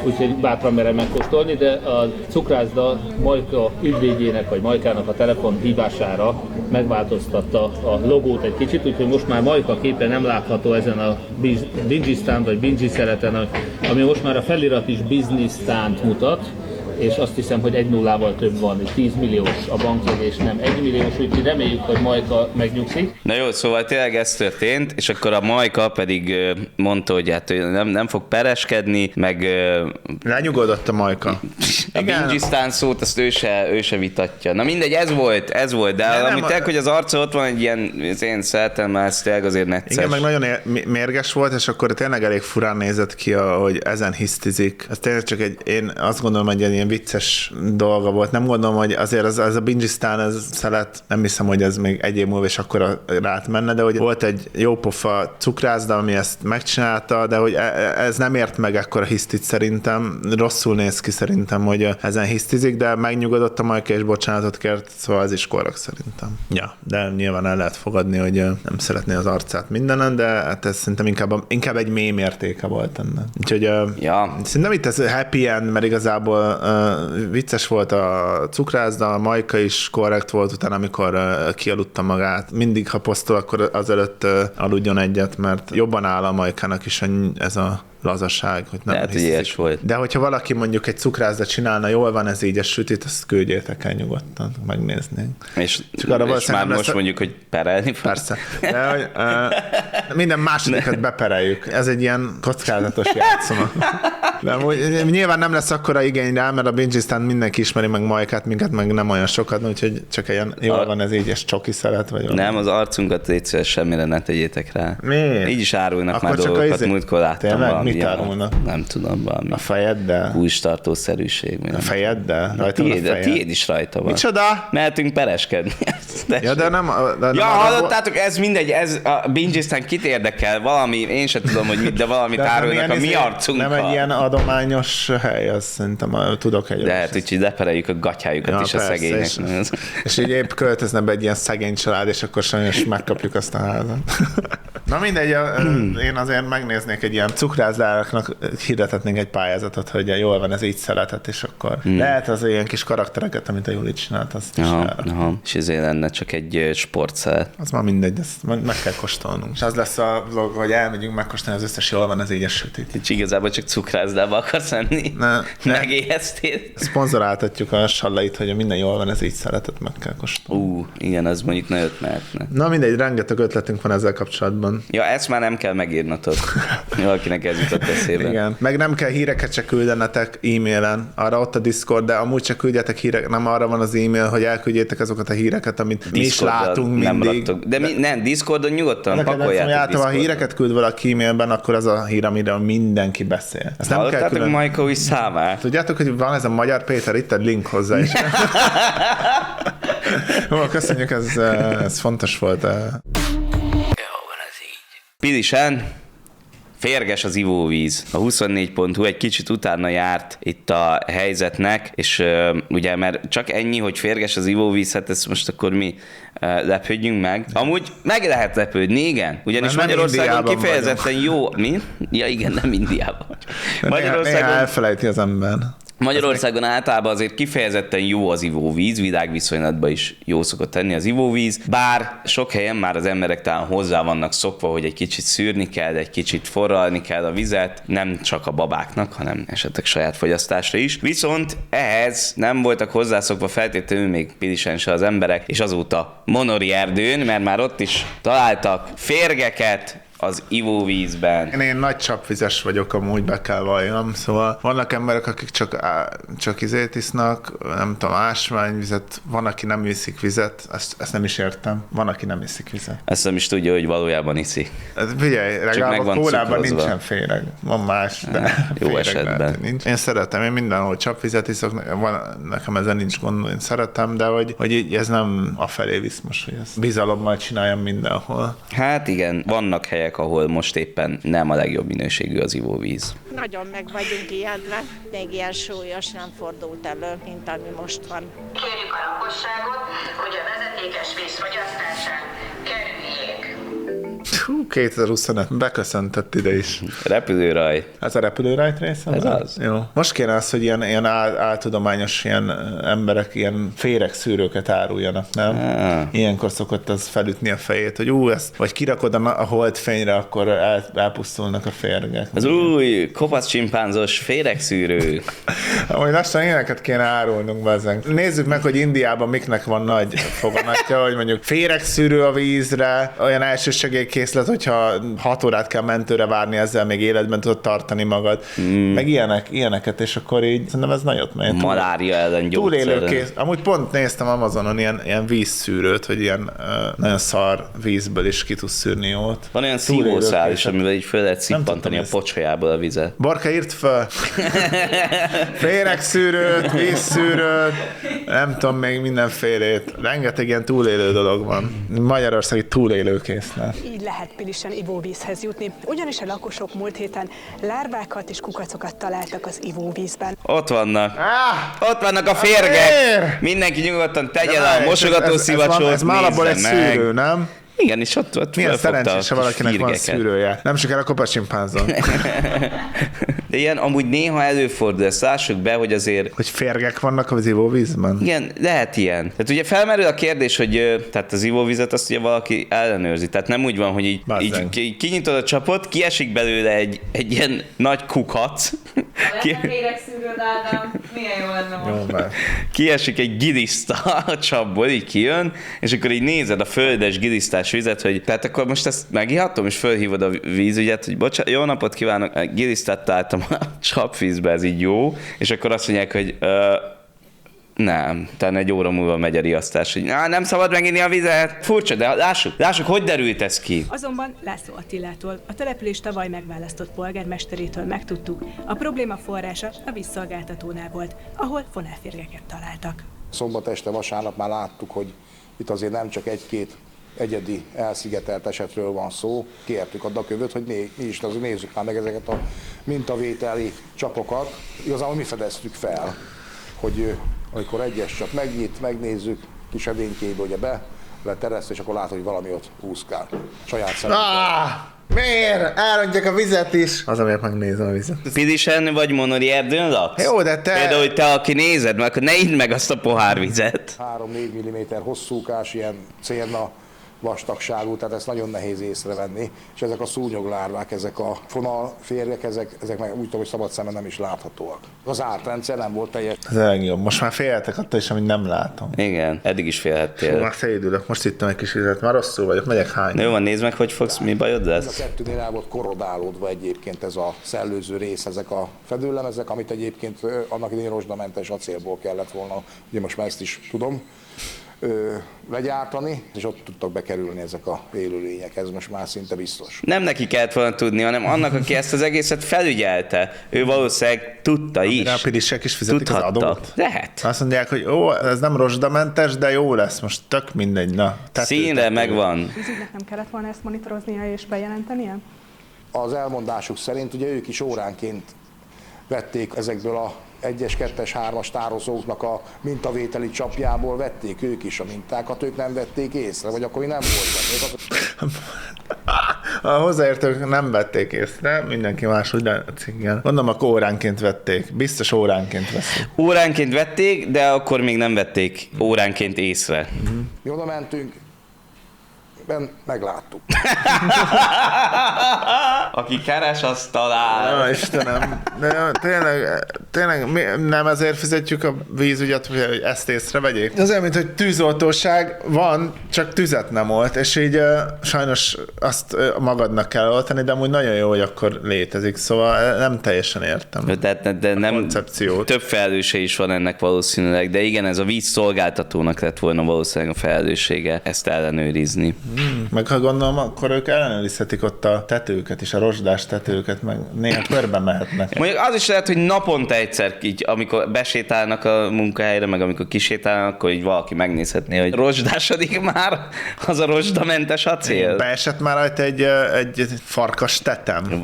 úgyhogy bátran merem megkóstolni, de a cukrászda Majka ügyvédjének, vagy Majkának a telefon hívására megváltoztatta a logót egy kicsit, úgyhogy most már Majka képe nem látható ezen a Bingisztán vagy Bingi-szeleten, ami most már a felirat is Biznisztánt mutat, és azt hiszem, hogy 1-0-val több van, 10 milliós a bankjegy, és nem 1 milliós, úgyhogy reméljük, hogy Majka megnyugszik. Na jó, szóval tényleg ez történt, és akkor a Majka pedig mondta, hogy hát nem fog pereskedni, meg... Lenyugodott a Majka. A Bingisztán szót, azt ő se vitatja. Na mindegy, ez volt, de amit tényleg, hogy az arca ott van egy ilyen, én szeretem, már ez tényleg azért necces. Igen, meg nagyon mérges volt, és akkor tényleg elég furán nézett ki, hogy ezen hisztizik. Ez tényleg csak én azt gondolom, hogy egy ilyen vicces dolga volt. Nem gondolom, hogy azért ez a Bingisztán, ez szelet, nem hiszem, hogy ez még egy év múlva és akkor rát menne, de hogy volt egy jópofa cukrászda, ami ezt megcsinálta, de hogy ez nem ért meg ekkora hisztit szerintem. Rosszul néz ki szerintem, hogy ezen hisztizik, de megnyugodott a Majka és bocsánatot kért, szóval ez is korrekt szerintem. Ja, de nyilván el lehet fogadni, hogy nem szeretné az arcát mindenen, de hát ez szerintem inkább egy mém értéke volt ennek. Úgyhogy szerintem itt ez happy end, mert igazából vicces volt a cukrászda, a Majka is korrekt volt utána, amikor kialudta magát. Mindig, ha posztol, akkor azelőtt aludjon egyet, mert jobban áll a Majkának is ez a lazaság, hogy nem hiszik. Volt. De hogyha valaki mondjuk egy cukrászda csinálna, jól van ez így a sütit, azt küldjétek el nyugodtan, megnéznénk. És már most mondjuk, hogy perelni fog? Persze. De hogy, minden másodikat bepereljük. Ez egy ilyen kockázatos játszma. De nyilván nem lesz akkora igény rá, mert a Bingisztán mindenki ismeri meg Majkát, minket meg nem olyan sokat, úgyhogy csak ilyen jól van ez így, és csoki szelet vagy valami. Nem, az arcunkat légy semmire ne tegyétek rá. Miért? Így is árulnak akkor már dolgokat, múltkor láttam valami. Mit árulnak? Nem tudom, valami. A fejeddel? Hústartószerűség. A fejeddel? A tiéd is rajta van. Micsoda? Mehetünk pereskedni. Ja, de nem... hallottátok, ez mindegy, ez a Bingisztán kit érdekel, valami, én sem tudom, hogy mit, de valamit árulnak a mi arcunkkal. Nem egy ilyen adományos hely, azt szerintem tudok egy. De hát úgyhogy lepereljük a gatyájukat is a szegények. És így épp költözne be egy ilyen szegény család, és akkor sajnos megkapjuk azt a házat. Na mindegy, én azért megnéznék egy ilyen cukrászdáraknak, hirdethetnénk egy pályázatot, hogy jól van ez így szeletet, és akkor lehet az ilyen kis karaktereket, amit a Juli csinált, azt is és ezért lenne csak egy sportszelet. Az már mindegy, ezt meg kell kóstolnunk. És az lesz a vlog, hogy elmegyünk megkóstolni az összes jól van ez így a sütit. És igazából csak cukrászdába akarsz menni? Megéheztél? Szponzoráltatjuk a Sallait, hogy minden jól van ez így szeletet meg kell kóstolni. Igen, az mondjuk nagyot mehetne. Na mindegy, rengeteg ötletünk van ezzel kapcsolatban. Ja, ezt már nem kell megírnatod. Valakinek ez jutott eszébe. Igen. Meg nem kell híreket se küldenetek e-mailen. Arra ott a Discord, de amúgy csak küldjetek híreket. Nem arra van az e-mail, hogy elküldjétek azokat a híreket, amit mi is látunk mindig. De nem, Discordon nyugodtan pakoljátok. Ha híreket küld valaki e-mailben, akkor az a hír, amiről mindenki beszél. Hallottátok Majka új számát? Tudjátok, hogy van ez a Magyar Péter, itt egy link hozzá is. Köszönjük, ez fontos volt. Pilisen, férges az ivóvíz. A 24.hu egy kicsit utána járt itt a helyzetnek, és ugye mert csak ennyi, hogy férges az ivóvíz, hát ezt most akkor mi lepődjünk meg. Amúgy meg lehet lepődni, igen. Ugyanis Magyarországon kifejezetten jó... Mi? Ja igen, nem Indiában. Magyarországon elfelejti az ember. Magyarországon általában azért kifejezetten jó az ivóvíz, világviszonylatban is jó szokott tenni az ivóvíz, bár sok helyen már az emberek talán hozzá vannak szokva, hogy egy kicsit szűrni kell, egy kicsit forralni kell a vizet, nem csak a babáknak, hanem esetleg saját fogyasztásra is. Viszont ehhez nem voltak hozzászokva feltétlenül még Pilisen se az emberek, és azóta Monori erdőn, mert már ott is találtak férgeket az ivóvízben. Én nagy csapvizes vagyok, amúgy be kell valljam, szóval vannak emberek, akik csak izét isznak, nem tudom, ásványvizet, van, aki nem iszik vizet, ezt nem is értem, van, aki nem iszik vizet. Ezt nem is tudja, hogy valójában iszik. Figyelj, legalább a kólában nincsen féreg, van más, de jó esetben. Nincs. Én szeretem, én mindenhol csapvizet iszok, nekem ezzel nincs gond, én szeretem, de hogy így ez nem afelé visz most, hogy ezt bizalommal csináljam mindenhol. Hát igen, vannak helyek, ahol most éppen nem a legjobb minőségű az ivóvíz. Nagyon meg vagyunk ijedve, még ilyen súlyos nem fordult elő, mint ami most van. Kérjük a lakosságot, hogy a vezetékes víz fogyasztásán kerüljék. 2025 beköszöntött ide is. Repülőraj. Ez a repülőrajt része? Ez az. Jó. Most kéne az, hogy ilyen áltudományos ilyen emberek ilyen féregszűrőket áruljanak, nem? Ilyenkor szokott az felütni a fejét, hogy ezt, vagy kirakod a holdfényre, akkor elpusztulnak a férgek. Az új kopasz csimpánzos féregszűrő. Amúgy lassan ilyeneket kéne árulnunk bezen. Nézzük meg, hogy Indiában miknek van nagy foganatja, hogy mondjuk féregszűrő a vízre, olyan elsősegélykészlet, hogyha 6 órát kell mentőre várni, ezzel még életben tudod tartani magad. Meg ilyeneket, és akkor így szerintem ez nagyot megy. Malária ellen gyógyszer. Amúgy pont néztem Amazonon ilyen vízszűrőt, hogy ilyen nagyon szar vízből is ki tudsz szűrni jót. Van olyan szívószál is, amivel így föl lehet szippantani a pocsolyából a vizet. Barka írt föl. Féregszűrőt, vízszűrőt, nem tudom még mindenfélét. Rengeteg ilyen túlélő dolog van. Magyarországi túlélőkészlet. Így lehet Pilisen ivóvízhez jutni, ugyanis a lakosok múlt héten lárvákat és kukacokat találtak az ivóvízben. Ott vannak. Ott vannak a férgek. Mindenki nyugodtan tegye le a mosogatószivacsot. Ez már abból egy szűrő, nem? Igen, és ott milyen szerencsés, ha valakinek firgeket. Van szűrője. Nem sokára kopacsimpánzon. De ilyen amúgy néha előfordul, ezt lássuk be, hogy azért... Hogy férgek vannak az ivóvízben? Igen, lehet ilyen. Tehát ugye felmerül a kérdés, hogy tehát az ivóvizet azt ugye valaki ellenőrzi. Tehát nem úgy van, hogy így kinyitod a csapot, kiesik belőle egy ilyen nagy kukac. Lenne féregszűrőd, Ádám, milyen jó lenne most. Kiesik egy giliszta a csapból, így kijön, és akkor így nézed a földes gilisztás vizet, hogy tehát akkor most ezt megihatom, és fölhívod a vízügyet, hogy bocsánat, jó napot kívánok, gilisztát találtam a csapvízbe, ez így jó, és akkor azt mondják, hogy nem, talán egy óra múlva megy a riasztás, hogy nem szabad meginni a vizet. Furcsa, de lássuk, hogy derült ez ki. Azonban László Attilától, a település tavaly megválasztott polgármesterétől megtudtuk, a probléma forrása a vízszolgáltatónál volt, ahol fonálférgeket találtak. Szombat este, vasárnap már láttuk, hogy itt azért nem csak egy-két egyedi elszigetelt esetről van szó. Kértük a dakövöt, hogy mi is azért nézzük már meg ezeket a mintavételi csapokat. Igazából mi fedeztük fel, hogy amikor egyes csap megnyit, megnézzük, kis edénykébe ugye letereszt, és akkor látod, hogy valami ott úszkál. Saját szemünkkel. Miért? Elrontják a vizet is. Az, amiért megnézem a vizet. Pilisen vagy Monori erdőn laksz? Jó, de te... Például, hogy te, aki nézed, mert akkor ne idd meg azt a pohár vizet. 3-4 mm hosszúkás, ilyen cérna vastagságú, tehát ezt nagyon nehéz észrevenni, és ezek a szúnyoglárvák, ezek a fonalférgek, ezek meg úgy tudom, hogy szabad szemben nem is láthatóak. Az ártrendszer nem volt teljes. Ez a legjobb. Most már félhetek attól is, amit nem látom. Igen, eddig is félhettél. Már szédülök, most ittam egy kis vizet, már rosszul vagyok, megyek hány. Jó van, nézd meg, hogy fogsz, mi bajod lesz. A kettőnél el volt korodálódva egyébként ez a szellőző rész, ezek a fedőlemezek, amit egyébként annak idején rozsdamentes acélból kellett volna, ugye most már ezt is tudom, legyártani, és ott tudtak bekerülni ezek a élőlények, ez most már szinte biztos. Nem neki kellett volna tudni, hanem annak, aki ezt az egészet felügyelte. Ő valószínűleg tudta is. A pilisek is fizetik az adót. Lehet. Azt mondják, hogy ó, ez nem rozsdamentes, de jó lesz, most tök mindegy. Na, színre megvan. Az ügynek nem kellett volna ezt monitoroznia és bejelentenie? Az elmondásuk szerint ugye ők is óránként vették ezekből a 1-es, 2-es, 3-as tározóknak a mintavételi csapjából, vették ők is a mintákat, ők nem vették észre, vagy akkor nem volt. A hozzáértők nem vették észre, mindenki máshogy, de igen. Mondom, akkor óránként vették. Biztos óránként veszik. Óránként vették, de akkor még nem vették óránként észre. Mi oda mentünk, megláttuk. Aki keres, azt talál. Ja, Istenem. De tényleg nem ezért fizetjük a vízügyet, hogy ezt észrevegyék? Az olyan, mint hogy tűzoltóság van, csak tüzet nem olt, és így sajnos azt magadnak kell oltani, de amúgy nagyon jó, hogy akkor létezik, szóval nem teljesen értem. De nem koncepciót. Több felelőse is van ennek valószínűleg, de igen, ez a vízszolgáltatónak lett volna valószínűleg a felelőssége ezt ellenőrizni. Meg ha gondolom, akkor ők ellenőrizhetik ott a tetőket is, a rozsdás tetőket, meg néha körbe mehetnek. Mondjuk az is lehet, hogy naponta egyszer így, amikor besétálnak a munkahelyre, meg amikor kisétálnak, akkor így valaki megnézhetné, hogy rozsdásodik már az a rozsdamentes acél. Beesett már rajta egy farkas tetem.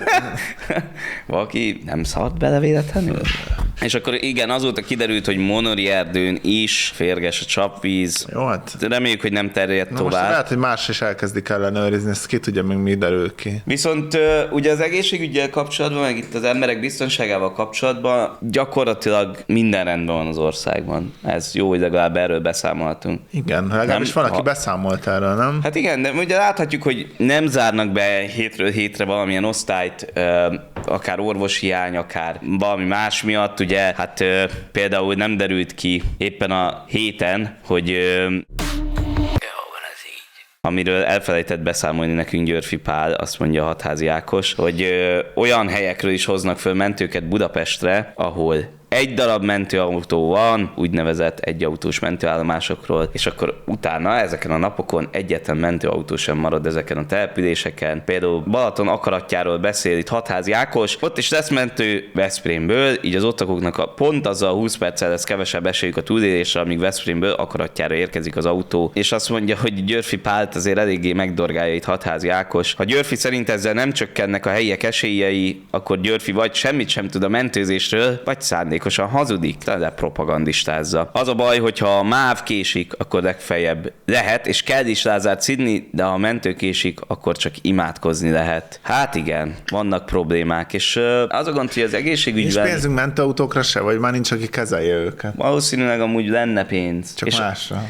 Valaki nem szaladt bele véletlenül? És akkor igen, azóta kiderült, hogy Monori erdőn is férges a csapvíz. Jó, hát. Reméljük, hogy nem terjed tovább. Most lehet, hogy más is elkezdik ellenőrizni, ezt ki tudja még mi derül ki. Viszont ugye az egészségügyel kapcsolatban, meg itt az emberek biztonságával kapcsolatban gyakorlatilag minden rendben van az országban. Ez jó, hogy legalább erről beszámolhatunk. Igen, legalábbis van, aki beszámolt erről, nem? Hát igen, de ugye láthatjuk, hogy nem zárnak be hétről hétre valamilyen osztályt, akár orvoshiány, akár valami más miatt, ugye, hát például nem derült ki éppen a héten, hogy amiről elfelejtett beszámolni nekünk Györfi Pál, azt mondja a Hatházi Ákos, hogy olyan helyekről is hoznak föl mentőket Budapestre, ahol egy darab mentőautó van, úgynevezett egyautós mentőállomásokról, és akkor utána ezeken a napokon egyetlen mentőautó sem marad ezeken a településeken. Például Balaton akaratjáról beszél itt Hatházi Ákos, ott is lesz mentő Veszprémből, így az ott lakóknak pont azzal 20 perccel lesz kevesebb esélyük a túlélésre, amíg Veszprémből akaratjára érkezik az autó. És azt mondja, hogy Györfi Pált azért eléggé megdorgálja itt Hatházi Ákos. Ha Györfi szerint ezzel nem csökkennek a helyiek esélyei, akkor Györfi vagy semmit sem tud a mentőzésről, vagy szándékosan hazudik, de propagandistázza. Az a baj, hogyha a MÁV késik, akkor legfeljebb lehet, és kell is Lázárt szidni, de ha a mentő késik, akkor csak imádkozni lehet. Hát igen, vannak problémák, és az a gond, hogy az egészségügyben... És pénzünk mentőautókra se, vagy már nincs, aki kezelje őket? Valószínűleg amúgy lenne pénz. Csak és másra.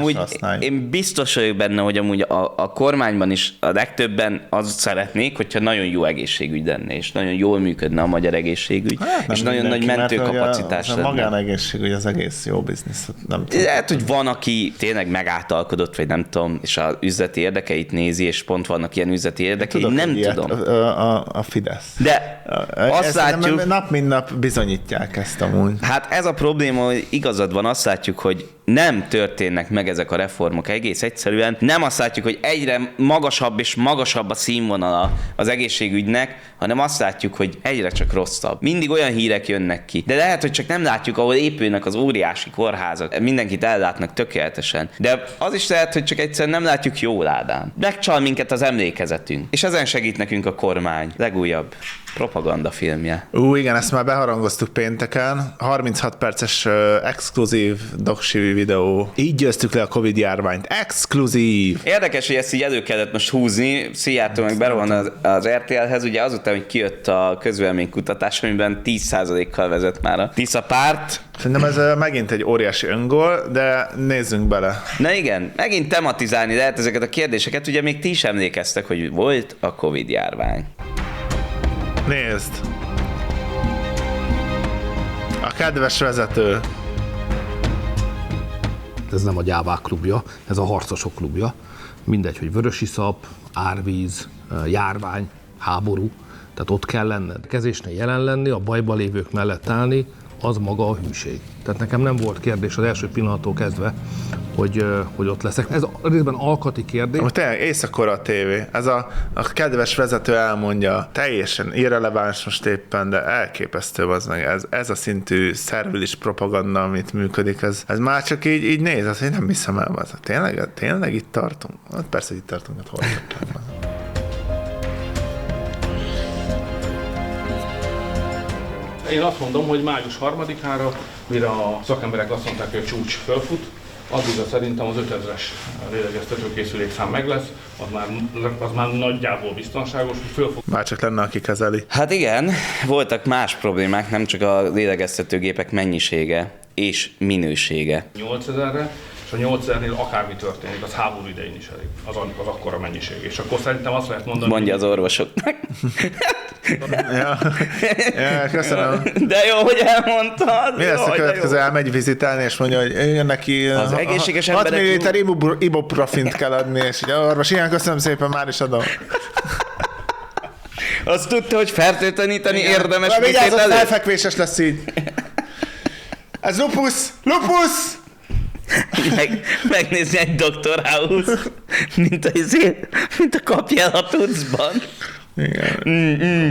Én biztos vagyok benne, hogy amúgy a kormányban is a legtöbben azt szeretnék, hogyha nagyon jó egészségügy lenne, és nagyon jól működne a magyar egészségügy, hát és nagyon nagy mentőkapacitás lenne. A magánegészségügy az egész jó biznisz. Nem tudom. Lehet, hogy van, aki tényleg megáltalkodott, vagy nem tudom, és az üzleti érdekeit nézi, és pont vannak ilyen üzleti érdekei, nem tudom. A Fidesz. De azt látjuk... Nap mint nap bizonyítják ezt amúgy. Hát ez a probléma, hogy igazad van, azt látjuk, hogy nem történnek meg ezek a reformok egész egyszerűen. Nem azt látjuk, hogy egyre magasabb és magasabb a színvonala az egészségügynek, hanem azt látjuk, hogy egyre csak rosszabb. Mindig olyan hírek jönnek ki. De lehet, hogy csak nem látjuk, ahol épülnek az óriási kórházak. Mindenkit ellátnak tökéletesen. De az is lehet, hogy csak egyszerűen nem látjuk jól, Ádám. Megcsal minket az emlékezetünk. És ezen segít nekünk a kormány. Legújabb propagandafilmje. Igen, ezt már beharangoztuk pénteken. 36 perces exkluzív doksi videó. Így győztük le a Covid-járványt. Exkluzív! Érdekes, hogy ezt így elő kellett most húzni. Szijjártó meg berohan az RTL-hez, ugye azután, hogy kijött a közvéleménykutatás, amiben 10%-kal vezet már a Tisza párt. Szerintem ez megint egy óriási öngól, de nézzünk bele. Na igen, megint tematizálni lehet ezeket a kérdéseket. Ugye még ti is emlékeztek, hogy volt a Covid-járvány. Nézd! A kedves vezető. Ez nem a gyávák klubja, ez a harcosok klubja. Mindegy, hogy vörösiszap, árvíz, járvány, háború, tehát ott kell lenned. Kezésnél jelen lenni, a bajban lévők mellett állni, az maga a hűség. Tehát nekem nem volt kérdés az első pillanattól kezdve, hogy ott leszek. Ez részben alkati kérdés. Tényleg éjszakora a tévé. Ez a kedves vezető elmondja, teljesen irreleváns most éppen, de elképesztő az meg. Ez a szintű szervilis propaganda, amit működik, ez már csak így néz, azt én nem hiszem el. Tényleg itt tartunk? Hát persze, itt tartunk, hát hol tartunk. Én azt mondom, hogy május 3-ára, mire a szakemberek azt mondták, hogy a csúcs fölfut, addigra szerintem az 5000-es lélegeztetőkészülékszám meg lesz, az már nagyjából biztonságos, hogy föl fog... Már csak lenne, aki kezeli. Hát igen, voltak más problémák, nem csak a lélegeztetőgépek mennyisége és minősége. 8000-re, és a 8000-nél akármi történik, az háború idején is elég, az akkora mennyiség. És akkor szerintem azt lehet mondani... Mondja az orvosoknak. Ja, köszönöm. De jó, hogy elmondtad. Mi lesz a következő? Elmegy vizitálni, és mondja, hogy neki az egészséges 6 milliliter ibuprofint kell adni, és így, orvos, ilyen köszönöm szépen, már is adom. Azt tudta, hogy fertőtleníteni érdemes. Vigyázz, felfekvéses lesz így. Ez lupus! Megnézni egy Dr. House, mint a kapjál a tucban. Igen.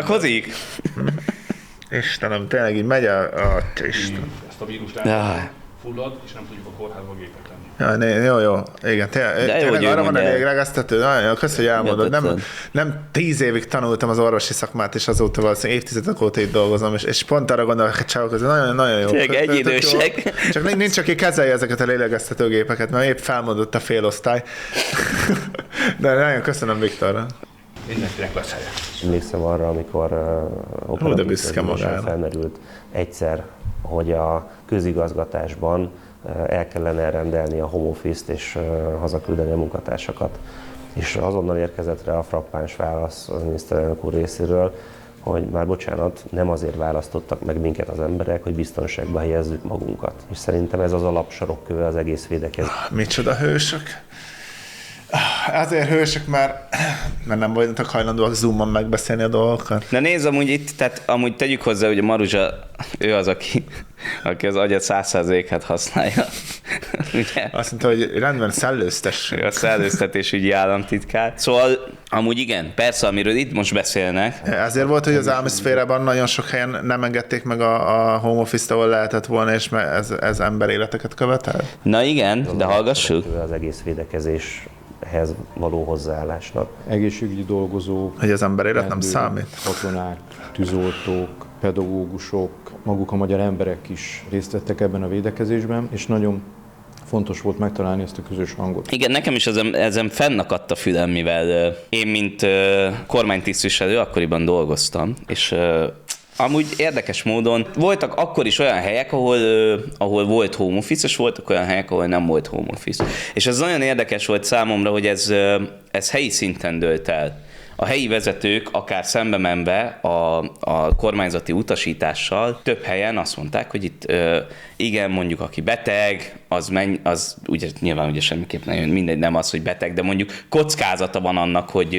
Csatlakozik? Istenem, tényleg így megy a Isten. Ezt a vírust fullad, és nem tudjuk a kórházba gépet tenni. Ja, jó. Igen, tényleg arra van elég legesztető. Nagyon jó, köszönöm, hogy elmondod. Nem 10 évig tanultam az orvosi szakmát, és azóta valószínűleg évtizedek óta itt dolgozom, és pont arra gondolok, hogy csávok, ez nagyon jó. Egyidősek. Csak nincs, aki kezelje ezeket a lélegeztetőgépeket, mert épp felmondott a félosztály. De nagyon köszönöm Viktorra. Mindenkinek lesz helye. Emlékszem arra, amikor operatív felmerült egyszer, hogy a közigazgatásban el kellene elrendelni a home office-t és hazaküldeni a munkatársakat. És azonnal érkezett rá a frappáns válasz az miniszterelnök úr részéről, hogy már bocsánat, nem azért választottak meg minket az emberek, hogy biztonságba helyezzük magunkat. És szerintem ez az alapsarokköve az egész védekezés. Micsoda hősök! Azért hősök, mert nem voltak hajlandóak Zoom-on megbeszélni a dolgokat. Na nézd, amúgy itt, tehát amúgy tegyük hozzá, hogy a Maruzsa, ő az, aki az agyat 100%-át használja. Ugye? Azt mondta, hogy rendben szellőztes. A szellőztetésügyi államtitkár. Szóval amúgy igen, persze, amiről itt most beszélnek. Ezért volt, hogy az állami szférában nagyon sok helyen nem engedték meg a home office-t, ahol lehetett volna, és ez emberéleteket követel? Na igen, de hallgassuk. Az egész védekezéshez való hozzáállásnak. Egészségügyi dolgozók, hogy az emberélet nem számít. Katonák, tűzoltók, pedagógusok, maguk a magyar emberek is részt vettek ebben a védekezésben, és nagyon fontos volt megtalálni ezt a közös hangot. Igen, nekem is ezen fennakadt a fülem, mivel én, mint kormánytisztviselő akkoriban dolgoztam, és amúgy érdekes módon voltak akkor is olyan helyek, ahol volt home office, és voltak olyan helyek, ahol nem volt home office. És ez nagyon érdekes volt számomra, hogy ez helyi szinten dőlt el. A helyi vezetők akár szembe menve a kormányzati utasítással több helyen azt mondták, hogy itt igen, mondjuk aki beteg, az ugye nyilván ugye semmiképp nem jön, mindegy, nem az, hogy beteg, de mondjuk kockázata van annak, hogy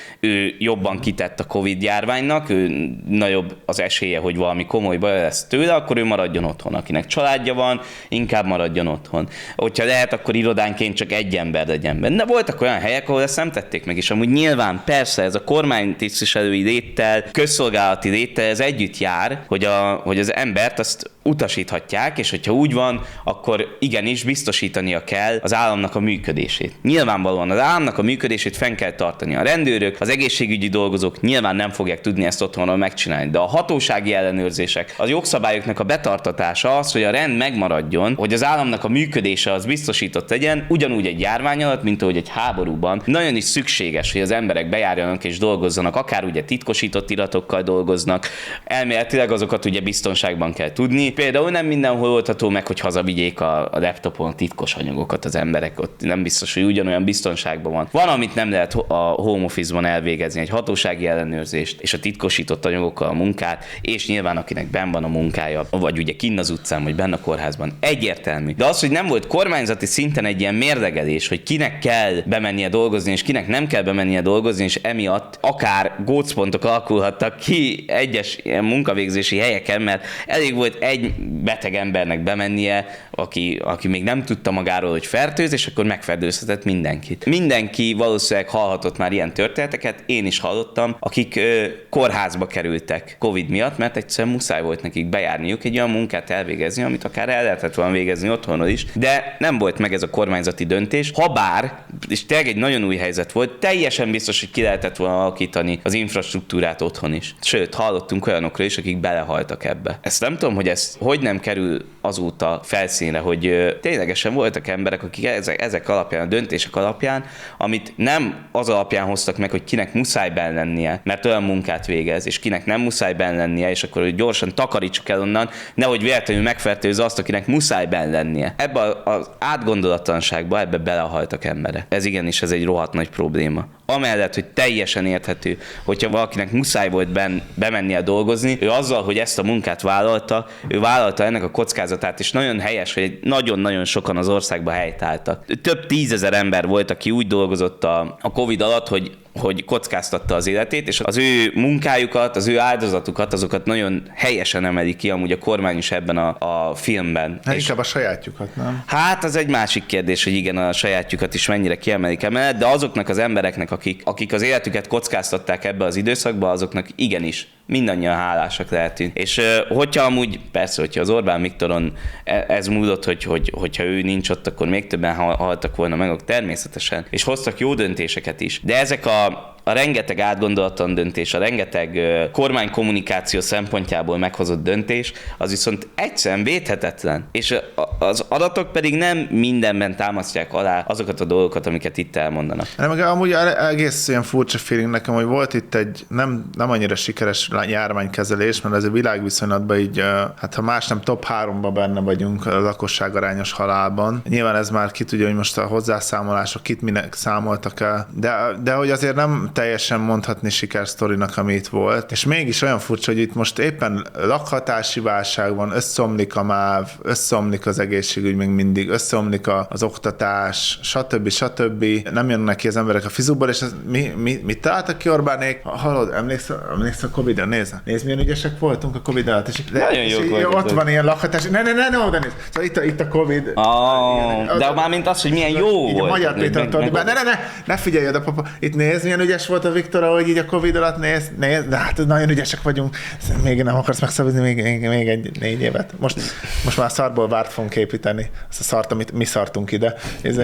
ő jobban kitett a Covid járványnak, ő nagyobb az esélye, hogy valami komoly baj lesz tőle, akkor ő maradjon otthon. Akinek családja van, inkább maradjon otthon. Hogyha lehet, akkor irodánként csak egy ember legyen benne. De voltak olyan helyek, ahol ezt nem tették meg, és amúgy nyilván persze ez a kormánytisztviselői léttel, közszolgálati léttel, ez együtt jár, hogy az embert azt utasíthatják, és hogyha úgy van, akkor igenis biztosítania kell az államnak a működését. Nyilvánvalóan az államnak a működését fenn kell tartani. A rendőrök, az egészségügyi dolgozók nyilván nem fogják tudni ezt otthonról megcsinálni, de a hatósági ellenőrzések, a jogszabályoknak a betartatása az, hogy a rend megmaradjon, hogy az államnak a működése az biztosított legyen, ugyanúgy egy járvány alatt, mint ahogy egy háborúban. Nagyon is szükséges, hogy az emberek bejárjanak és dolgozzanak, akár ugye titkosított iratokkal dolgoznak. Elméletileg azokat ugye biztonságban kell tudni. Például nem mindenhol oldható meg, hogy hazavigyék a laptopon titkos anyagokat az emberek, ott nem biztos, hogy ugyanolyan biztonságban van. Van, amit nem lehet a home office-ban elvégezni, egy hatósági ellenőrzést és a titkosított anyagokkal a munkát, és nyilván akinek benn van a munkája, vagy ugye kinn az utcán, vagy benn a kórházban, egyértelmű. De az, hogy nem volt kormányzati szinten egy ilyen mérlegelés, hogy kinek kell bemennie dolgozni, és kinek nem kell bemennie dolgozni, és emiatt akár gócpontok alakulhattak ki egyes ilyen munkavégzési helyeken, mert elég volt egy beteg embernek bemennie, aki még nem tudta magáról, hogy fertőz, és akkor megfertőzhetett mindenkit. Mindenki valószínűleg hallhatott már ilyen történeteket, én is hallottam, akik kórházba kerültek Covid miatt, mert egyszerűen muszáj volt nekik bejárniuk egy olyan munkát elvégezni, amit akár el lehetett volna végezni otthonról is, de nem volt meg ez a kormányzati döntés, habár, és tényleg egy nagyon új helyzet volt, teljesen biztos, hogy ki lehetett volna alakítani az infrastruktúrát otthon is. Sőt, hallottunk olyanokról is, akik belehaltak ebbe. Ezt nem tudom, hogy ez hogy nem kerül azóta felszínre, hogy ténylegesen voltak emberek, akik ezek alapján, a döntések alapján, amit nem az alapján hoztak meg, hogy kinek muszáj benn lennie, mert olyan munkát végez, és kinek nem muszáj benn lennie, és akkor hogy gyorsan takarítsuk el onnan, nehogy véletlenül megfertőzze azt, akinek muszáj benn lennie. Ebbe az átgondolatlanságba ebbe belehaltak emberek. Ez igenis, ez egy rohadt nagy probléma. Amellett, hogy teljesen érthető, hogyha valakinek muszáj volt bemennie dolgozni, ő azzal, hogy ezt a munkát vállalta, ő vállalta ennek a kockázatát, és nagyon helyes, hogy nagyon-nagyon sokan az országban helytálltak. Több 10 000 ember volt, aki úgy dolgozott a Covid alatt, hogy kockáztatta az életét, és az ő munkájukat, az ő áldozatukat, azokat nagyon helyesen emeli ki amúgy a kormány is ebben a filmben. Hát inkább a sajátjukat, nem? Hát az egy másik kérdés, hogy igen, a sajátjukat is mennyire kiemelik emellett, de azoknak az embereknek, akik az életüket kockáztatták ebbe az időszakba, azoknak igenis mindannyian hálásak lehetünk. És hogyha amúgy, persze, hogyha az Orbán Viktoron ez múlott, hogyha ő nincs ott, akkor még többen haltak volna meg, természetesen, és hoztak jó döntéseket is. De ezek a rengeteg átgondolatlan döntés, a rengeteg kormánykommunikáció szempontjából meghozott döntés, az viszont egyszerűen védhetetlen. És az adatok pedig nem mindenben támasztják alá azokat a dolgokat, amiket itt elmondanak. Meg amúgy egész ilyen furcsa feeling nekem, hogy volt itt egy nem annyira sikeres járványkezelés, mert ez a világviszonylatban így, hát ha más nem, top 3-ba benne vagyunk a lakosság arányos halálban. Nyilván ez már ki tudja, hogy most a hozzászámolások kit minek számoltak el, de hogy azért nem teljesen mondhatni sikersztorinak, ami itt volt. És mégis olyan furcsa, hogy itt most éppen lakhatási válság van, összeomlik a MÁV, összeomlik az egészségügy még mindig, összeomlik az oktatás, stb. Nem jönnek ki az emberek a fizuból, és mit találtak ki Orbánék? Hallod, emlékszel a Covid-ra? Nézd, milyen ügyesek voltunk a Covid alatt. Nagyon jók voltunk. Ott van ilyen lakhatás. Ne, oda nézd. Szóval itt a Covid. De már mint az, hogy milyen jó volt. A Magyar Péter ne figyelj oda, papa. Itt nézd, milyen ügyes volt a Viktor, ahogy így a Covid alatt néz, de hát nagyon ügyesek vagyunk. Még nem akarsz megszavazni még egy 4 évet. Most már szarból várt fogunk építeni. Azt a szart, amit mi szartunk ide.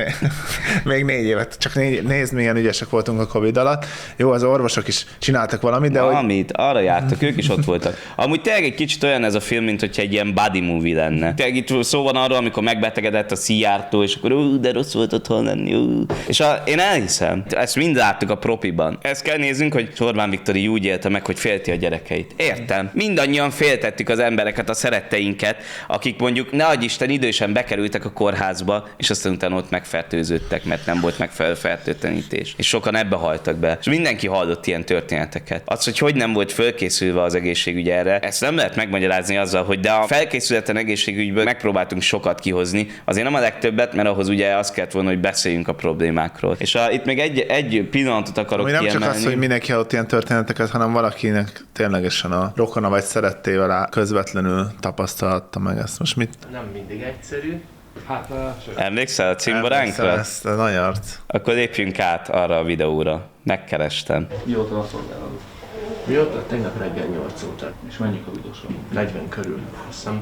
Még 4 évet. Csak nézd, milyen ügyesek voltunk a Covid alatt. Jó, az orvosok is csináltak valamit, de arra jártak, ők is ott voltak. Amúgy tényleg egy kicsit olyan ez a film, mint hogyha egy ilyen buddy movie lenne. Tényleg itt szó van arról, amikor megbetegedett a Szijjártó, és akkor de rossz volt otthon lenni. És én elhiszem, ezt mind láttuk a propiban. Ezt kell néznünk, hogy Orbán Viktor így úgy élte meg, hogy félti a gyerekeit. Értem. Mindannyian féltettük az embereket, a szeretteinket, akik mondjuk, ne adj Isten, idősen bekerültek a kórházba, és aztán utána ott megfertőződtek, mert nem volt megfelelő fertőtlenítés. És sokan ebbe haltak be. És mindenki hallott ilyen történeteket. Az, hogy nem volt fölkészülve az egészségügy erre, ezt nem lehet megmagyarázni azzal, hogy de a felkészületlen egészségügyből megpróbáltunk sokat kihozni. Azért nem a legtöbbet, mert ahhoz ugye azt kellett volna, hogy beszéljünk a problémákról. És itt még egy pillanatot akarok kiemelni. Nem csak az, hogy mindenki hallott ilyen történeteket, hanem valakinek ténylegesen a rokona vagy szerettével közvetlenül tapasztalta meg ezt. Most mit? Nem mindig egyszerű. Hát, emlékszel a cimboránkra? Ezt a nagy arc. Akkor lépjünk át arra a videóra. Megkerestem. Mióta a szolgálat? Mióta? Tegnap reggel 8 óta. És mennyi covidos van? 40 körül. Azt hiszem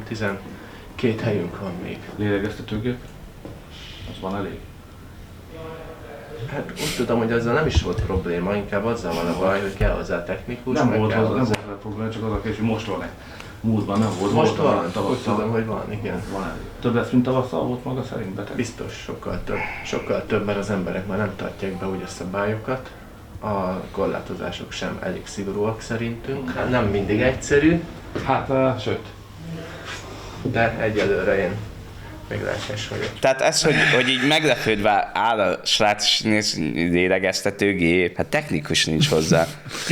12 helyünk van még. Lélegeztetőgép? Az van elég? Hát úgy tudom, hogy azzal nem is volt probléma, inkább azzal van a baj, hogy kell hozzá technikus. Nem volt probléma, csak az a kérdés, hogy most van-e. Múltban nem volt. Most van, úgy tudom, hogy van, igen. Van elég. Több lesz, mint tavasszal volt maga szerint beteg? Biztos, sokkal több, mert az emberek már nem tartják be úgy a szabályokat. A korlátozások sem elég szigorúak szerintünk. Hát nem mindig egyszerű. Hát, sőt. De egyelőre én még lelkes vagyok. Tehát ez, hogy így meglepődve áll a srác lélegeztetőgép, hát technikus nincs hozzá.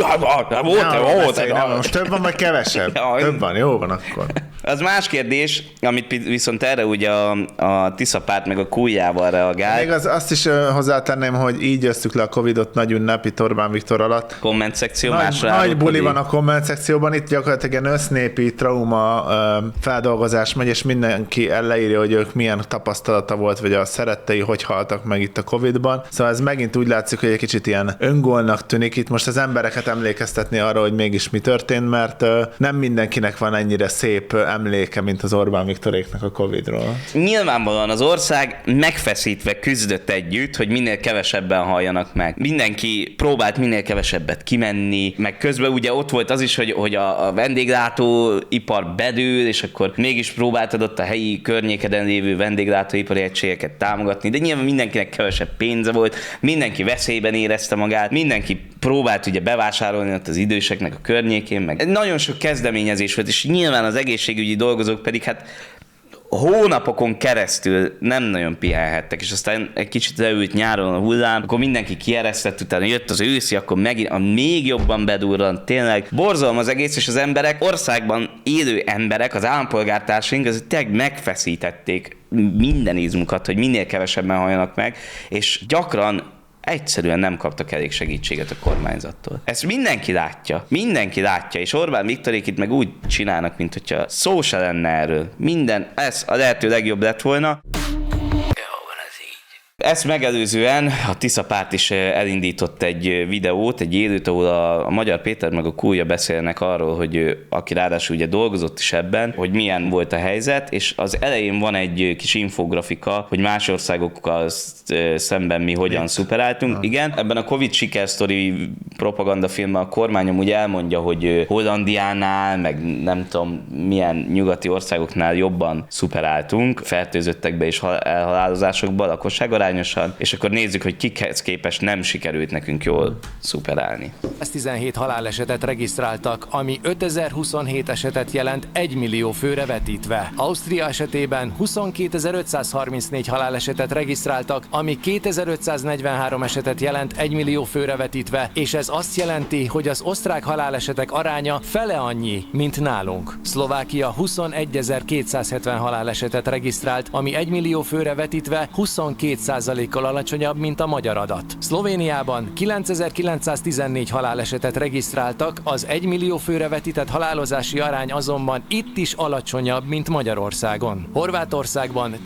Most több van, vagy kevesebb? Több van, jó van akkor. Az más kérdés, amit viszont erre ugye a Tiszapárt meg a Kújjával reagál. Még azt is hozzátenném, hogy így jösszük le a Covid-ot nagy ünnepi Orbán Viktor alatt. Komment szekció nagy buli van a komment szekcióban, itt gyakorlatilag ilyen össznépi trauma feldolgozás megy, és mindenki leírja, hogy ők milyen tapasztalata volt, vagy a szerettei hogy haltak meg itt a Covid-ban. Szóval ez megint úgy látszik, hogy egy kicsit ilyen öngólnak tűnik itt most az embereket emlékeztetni arra, hogy mégis mi történt, mert nem mindenkinek van ennyire szép emléke, mint az Orbán Viktoréknak a Covid-ról. Nyilvánvalóan az ország megfeszítve küzdött együtt, hogy minél kevesebben halljanak meg. Mindenki próbált minél kevesebbet kimenni, meg közben ugye ott volt az is, hogy a vendéglátóipar bedől, és akkor mégis próbáltad ott a helyi környékeden lévő vendéglátóipari egységeket támogatni, de nyilván mindenkinek kevesebb pénze volt, mindenki veszélyben érezte magát, mindenki próbált ugye bevásárolni ott az időseknek a környékén, meg nagyon sok kezdeményezés volt, és nyilván az egészségügyi dolgozók pedig hát hónapokon keresztül nem nagyon pihenhettek, és aztán egy kicsit leült nyáron a hullám, akkor mindenki kieresztett, utána jött az őszi, akkor megint még jobban bedurrant, tényleg borzalom az egész, és az emberek, országban élő emberek, az állampolgártársaink, az tényleg megfeszítették minden izmukat, hogy minél kevesebben halljanak meg, és gyakran egyszerűen nem kaptak elég segítséget a kormányzattól. Ezt mindenki látja, és Orbán Viktorék itt meg úgy csinálnak, mint hogyha szó se lenne erről. Minden, ez a lehető legjobb lett volna. ezt megelőzően a Tisza párt is elindított egy videót, egy élőt, ahol a Magyar Péter meg a Kulja beszélnek arról, hogy aki ráadásul ugye dolgozott is ebben, hogy milyen volt a helyzet, és az elején van egy kis infografika, hogy más országokkal szemben mi hogyan szuperáltunk. Igen, ebben a Covid sikersztori propagandafilmben a kormányom ugye elmondja, hogy Hollandiánál, meg nem tudom milyen nyugati országoknál jobban szuperáltunk, fertőzöttekbe és elhalálozásokba lakosságarányosan, és akkor nézzük, hogy kikhez képest nem sikerült nekünk jól szuperálni. 17 halálesetet regisztráltak, ami 5027 esetet jelent 1 millió főre vetítve. Ausztria esetében 22.534 halálesetet regisztráltak, ami 2543 esetet jelent 1 millió főre vetítve, és ez azt jelenti, hogy az osztrák halálesetek aránya fele annyi, mint nálunk. Szlovákia 21.270 halálesetet regisztrált, ami 1 millió főre vetítve 22%-kal alacsonyabb, mint a magyar adat. Szlovéniában 9914 halálesetet regisztráltak, az 1 millió főre vetített halálozási arány azonban itt is alacsonyabb, mint Magyarországon. Horvátországban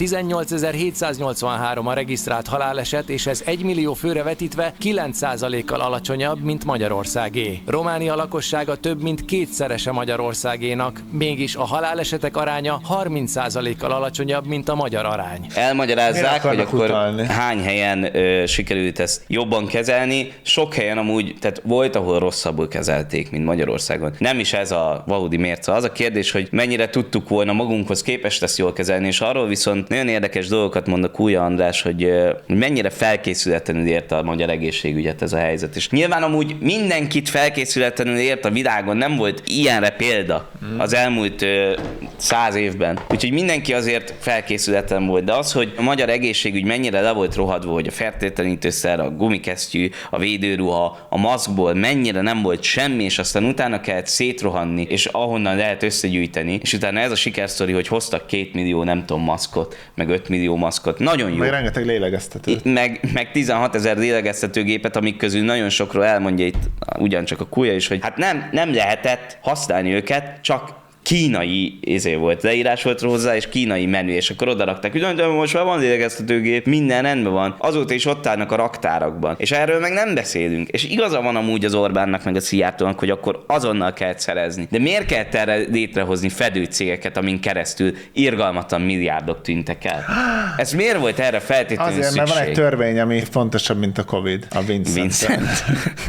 18.783 a regisztrált haláleset, és ez 1 millió főre vetítve 9%-kal alacsonyabb, mint Magyarországé. Románia lakossága több mint kétszerese Magyarországénak, mégis a halálesetek aránya 30%-kal alacsonyabb, mint a magyar arány. Elmagyarázzák, hogy akkor hány helyen sikerült ezt jobban kezelni. Sok helyen amúgy, tehát volt, ahol rosszabbul kezelték, mint Magyarországon. Nem is ez a valódi mérce. Az a kérdés, hogy mennyire tudtuk volna magunkhoz képest ezt jól kezelni, és arról viszont nagyon érdekes dolgokat mond a Kulja András, hogy mennyire felkészületlenül érte a magyar egészségügyet ez a helyzet. És nyilván amúgy mindenkit felkészületlenül ért a világon, nem volt ilyenre példa az elmúlt 100 évben. Úgyhogy mindenki azért felkészületlen volt, de az, hogy a magyar egészségügy mennyire le volt rohadva, hogy a fertőtlenítőszer, a gumikesztyű, a védőruha, a maszkból mennyire nem volt semmi, és aztán utána kellett szétrohanni, és ahonnan lehet összegyűjteni, és utána ez a sikersztori, hogy hoztak 2 millió, nem tudom, maszkot, meg 5 millió maszkot. Nagyon jó. Meg rengeteg lélegeztető. Meg 16 000 lélegeztetőgépet, amik közül nagyon sokról elmondja itt ugyancsak a Kulja is, hogy hát nem lehetett használni őket, csak kínai volt, leírás volt hozzá, és kínai menü, és akkor odarakták, hogy most már van lélegeztetőgép, minden rendben van. Azóta is ott állnak a raktárakban. És erről meg nem beszélünk. És igaza van amúgy az Orbánnak, meg a Szijjártónak, hogy akkor azonnal kell szerezni. De miért kellett erre létrehozni fedőcégeket, amin keresztül irgalmatlan milliárdok tűntek el? Ez miért volt erre feltétlenül azért, szükség? Mert van egy törvény, ami fontosabb, mint a Covid. A Vincent.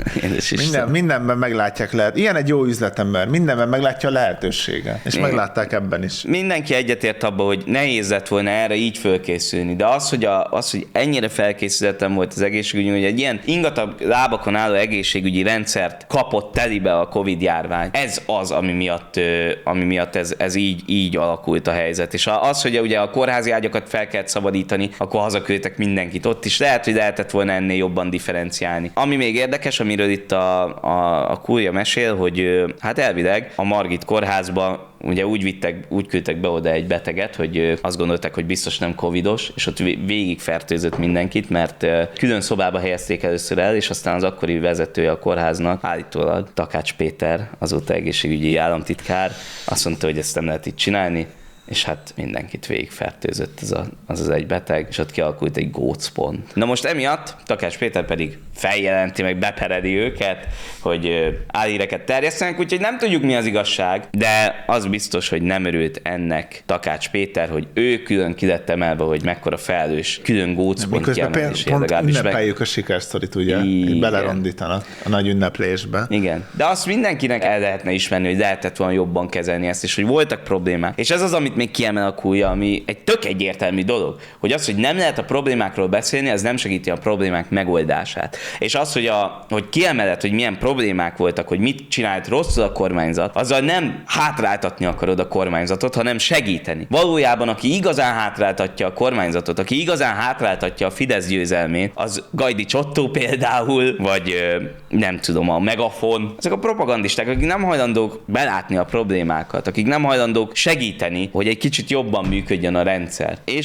Mindenben meglátják lehet. Ilyen egy jó üzletember. Mindenben meglátja a lehetőséget. És meglátták ebben is. Mindenki egyetért abban, hogy nehéz lett volna erre így fölkészülni, de az, hogy ennyire felkészületlen volt az egészségügy, hogy egy ilyen ingatag lábakon álló egészségügyi rendszert kapott telibe a Covid járvány. Ez az, ami miatt ez így alakult a helyzet. És az, hogy ugye a kórházi ágyakat fel kellett szabadítani, akkor hazaküldtek mindenkit. Ott is lehet, hogy lehetett volna ennél jobban differenciálni. Ami még érdekes, amiről itt a Kulja mesél, hogy hát elvileg a Margit kórházba ugye úgy küldtek be oda egy beteget, hogy azt gondolták, hogy biztos nem covidos, és ott végig fertőzött mindenkit, mert külön szobába helyezték először el, és aztán az akkori vezetője a kórháznak, állítólag Takács Péter, azóta egészségügyi államtitkár, azt mondta, hogy ezt nem lehet itt csinálni, és hát mindenkit végigfertőzött az egy beteg, és ott kialakult egy gócpont. Na most emiatt Takács Péter pedig feljelenti, meg beperedi őket, hogy álhíreket terjesztenek, úgyhogy nem tudjuk, mi az igazság, de az biztos, hogy nem örült ennek Takács Péter, hogy ő külön ki lett emelve, hogy mekkora felelős, külön gócpont kiemelésére. Pont ünnepeljük a sikersztorit, ugye? Belerondítanak a nagy ünneplésbe. Igen, de azt mindenkinek el lehetne ismerni, hogy lehetett volna jobban kezelni ezt, és hogy voltak problémák. És ez az, amit még kiemel a Kulja, ami egy tök egyértelmű dolog, hogy az, hogy nem lehet a problémákról beszélni, az nem segíti a problémák megoldását. És az, hogy kiemeled, hogy milyen problémák voltak, hogy mit csinált rosszul a kormányzat, azzal nem hátráltatni akarod a kormányzatot, hanem segíteni. Valójában, aki igazán hátráltatja a kormányzatot, aki igazán hátráltatja a Fidesz győzelmét, az Gajdics Ottó például, vagy nem tudom, a Megafon. Ezek a propagandisták, akik nem hajlandók belátni a problémákat, akik nem hajlandók segíteni, hogy egy kicsit jobban működjön a rendszer. És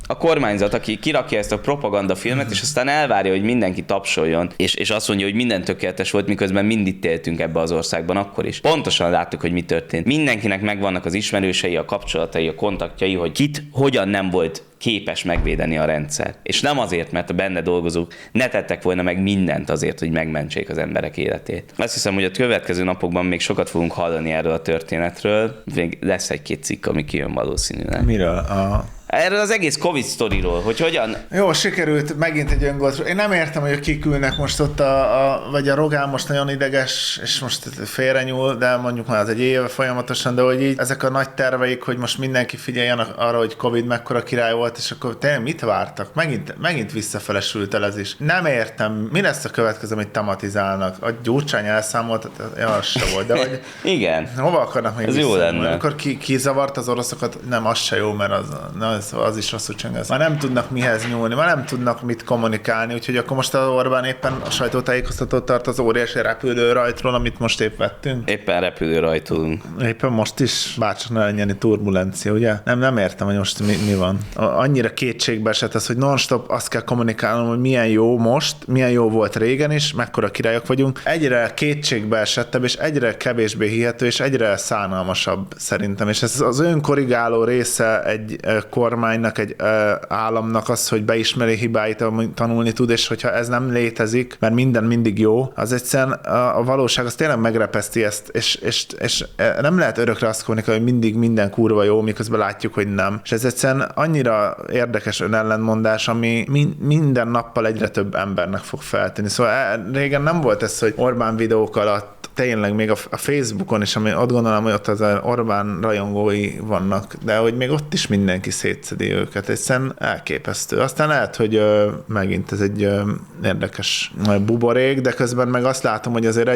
a kormányzat, aki kirakja ezt a propagandafilmet, és aztán elvárja, hogy mindenki tapsoljon, és azt mondja, hogy minden tökéletes volt, miközben mind itt éltünk ebbe az országban akkor is. Pontosan láttuk, hogy mi történt. Mindenkinek megvannak az ismerősei, a kapcsolatai, a kontaktjai, hogy kit hogyan nem volt képes megvédeni a rendszer. És nem azért, mert a benne dolgozók ne tettek volna meg mindent azért, hogy megmentsék az emberek életét. Azt hiszem, hogy a következő napokban még sokat fogunk hallani erről a történetről. Még lesz egy-két cikk, ami kijön valószínűleg. Miről? Erről az egész Covid sztoriról, hogy hogyan... Jó, sikerült megint egy öngolt. Én nem értem, hogy kik ülnek most ott, vagy a Rogán most nagyon ideges, és most félrenyúl, de mondjuk már az egy éve folyamatosan, de hogy így ezek a nagy terveik, hogy most mindenki figyeljen arra, hogy Covid mekkora király volt, és akkor tényleg mit vártak? Megint visszafele sült el ez is. Nem értem, mi lesz a következő, amit tematizálnak? A Gyurcsány elszámolt, az se volt, de hogy... Igen. Hova akarnak még ez jó lenne. Amikor ki zavart az oroszokat, nem, az se jó, mert az is rosszul csengesz. Már nem tudnak mihez nyúlni, már nem tudnak mit kommunikálni, úgyhogy akkor most az Orbán éppen a sajtótájékoztatót tart az óriási repülőrajtról, amit most épp vettünk. Éppen repülőrajtolunk. Éppen most is, bárcsak ne legyen turbulencia, ugye? Nem értem, hogy most mi van. Annyira kétségbe esett ez, hogy non-stop azt kell kommunikálnom, hogy milyen jó most, milyen jó volt régen is, mekkora királyok vagyunk. Egyre kétségbe esettebb, és egyre kevésbé hihető, és egyre szánalmasabb szerintem. És ez az önkorrigáló része egy kormánynak, egy államnak az, hogy beismeri hibáit, tanulni tud, és hogyha ez nem létezik, mert minden mindig jó, az egyszerűen a valóság az tényleg megrepeszti ezt, és nem lehet örökre azt kommunikálni, hogy mindig minden kurva jó, miközben látjuk, hogy nem. És ez egyszerűen annyira érdekes önellentmondás, ami minden nappal egyre több embernek fog feltűnni. Szóval régen nem volt ez, hogy Orbán videók alatt tényleg még a Facebookon is, ami ott gondolom, hogy ott az Orbán rajongói vannak, de hogy még ott is mindenki szétszedi őket. Egyszerűen elképesztő. Aztán lehet, hogy megint ez egy érdekes buborék, de közben meg azt látom, hogy azért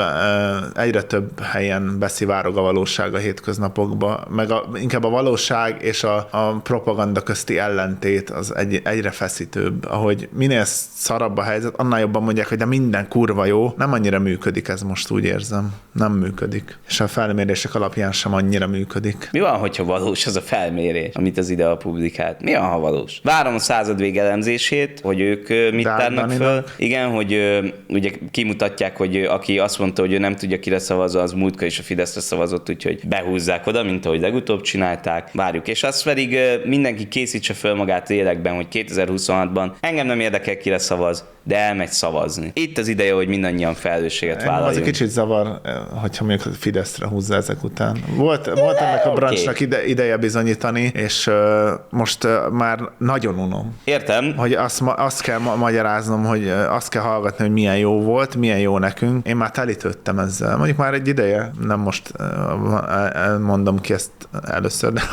egyre több helyen beszivárog a valóság a hétköznapokba, meg inkább a valóság és a propaganda közti ellentét az egyre feszítőbb. Ahogy minél szarabb a helyzet, annál jobban mondják, hogy de minden kurva jó, nem annyira működik ez most, úgy érzem. Nem működik. És a felmérések alapján sem annyira működik. Mi van, hogyha valós az a felmérés, amit az IDEA publikált? Mi van, ha valós? Várom a századvég elemzését, hogy ők mit tárnak föl. Igen, hogy ugye kimutatják, hogy aki azt mondta, hogy ő nem tudja, kire szavazza, az múltkor is a Fideszre szavazott, úgyhogy behúzzák oda, mint ahogy legutóbb csinálták. Várjuk. És azt pedig mindenki készítse föl magát lélekben, hogy 2026-ban engem nem érdekel, kire szavaz, de elmegy szavazni. Itt az ideje, hogy mindannyian felelősséget vállaljunk. Az egy kicsit zavar, hogyha még Fideszre húzza ezek után. Volt ennek a branchnak ideje bizonyítani, és most már nagyon unom. Értem. Hogy azt kell magyaráznom, hogy azt kell hallgatni, hogy milyen jó volt, milyen jó nekünk. Én már telítődtem ezzel. Mondjuk már egy ideje, nem most mondom ki ezt először, de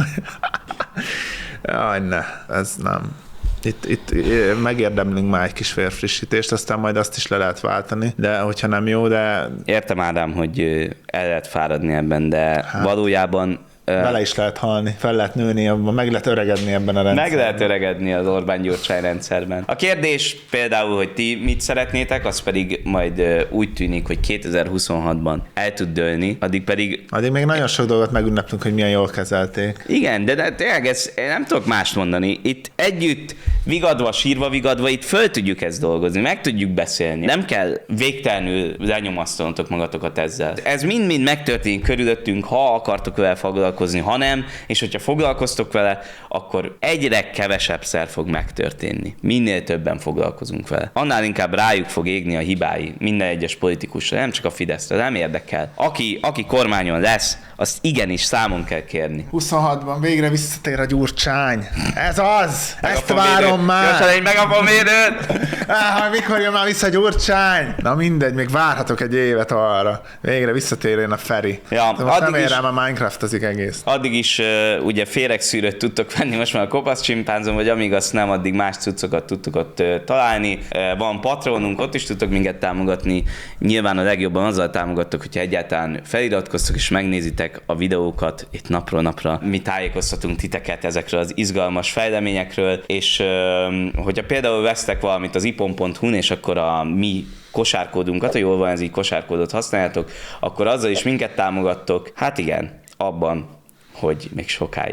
jaj, ne, ez nem. Itt megérdemlünk már egy kis vérfrissítést, aztán majd azt is le lehet váltani, de hogyha nem jó, de... Értem, Ádám, hogy el lehet fáradni ebben, de valójában... Bele is lehet halni, fel lehet nőni, meg lehet öregedni ebben a rendszerben. Meg lehet öregedni az Orbán-Gyurcsány rendszerben. A kérdés például, hogy ti mit szeretnétek, az pedig majd úgy tűnik, hogy 2026-ban el tud dőlni, addig még nagyon sok dolgot megünneplünk, hogy milyen jól kezelték. Igen, de tényleg nem tudok mást mondani. Itt együtt vigadva, sírva vigadva, itt föl tudjuk ezt dolgozni, meg tudjuk beszélni. Nem kell végtelenül lenyomasztanatok magatokat ezzel. Ez mind-mind megtörténik körülöttünk, ha akartok vele foglalkozni, ha nem, és hogyha foglalkoztok vele, akkor egyre kevesebbszer fog megtörténni. Minél többen foglalkozunk vele. Annál inkább rájuk fog égni a hibái minden egyes politikusra, nem csak a Fideszre, nem érdekel. Aki kormányon lesz, azt igenis számon kell kérni. 26-ban végre visszatér a Gyurcsány. Ez az! Ezt várom már! Gyorsan egy megapomérőt! Mikor jön már vissza Gyurcsány? Na mindegy, még várhatok egy évet arra. Végre visszatérjen a Feri. Ja, most nem ér rám, a Minecraftozik egész. Addig is ugye féregszűrőt tudtok venni most már a Kopasz Csimpánzon, vagy amíg azt nem, addig más cuccokat tudtok ott találni. Van Patronunk, ott is tudtok minket támogatni. Nyilván a legjobban azzal támogattok, hogyha egyáltalán feliratkoztok és megnézitek a videókat, itt napról napra mi tájékoztatunk titeket ezekről az izgalmas fejleményekről, és hogyha például vesztek valamit az ipon.hu-n, és akkor a mi kosárkódunkat, ha jól van, ez így kosárkódot használjátok, akkor azzal is minket támogattok. Hát igen, abban, hogy még sokáig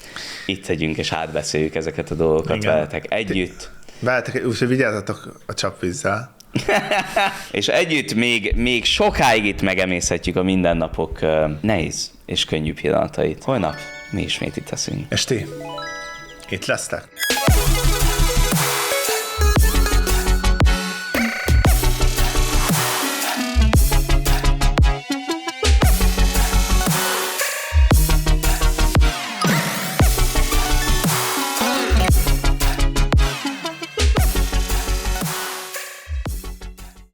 itt legyünk és átbeszéljük ezeket a dolgokat veletek együtt. Veletek, úgyhogy vigyázzatok a csapvízzel. És együtt még sokáig itt megemészhetjük a mindennapok nehéz és könnyű pillanatait. Holnap mi ismét itt leszünk. És ti? Itt lesztek?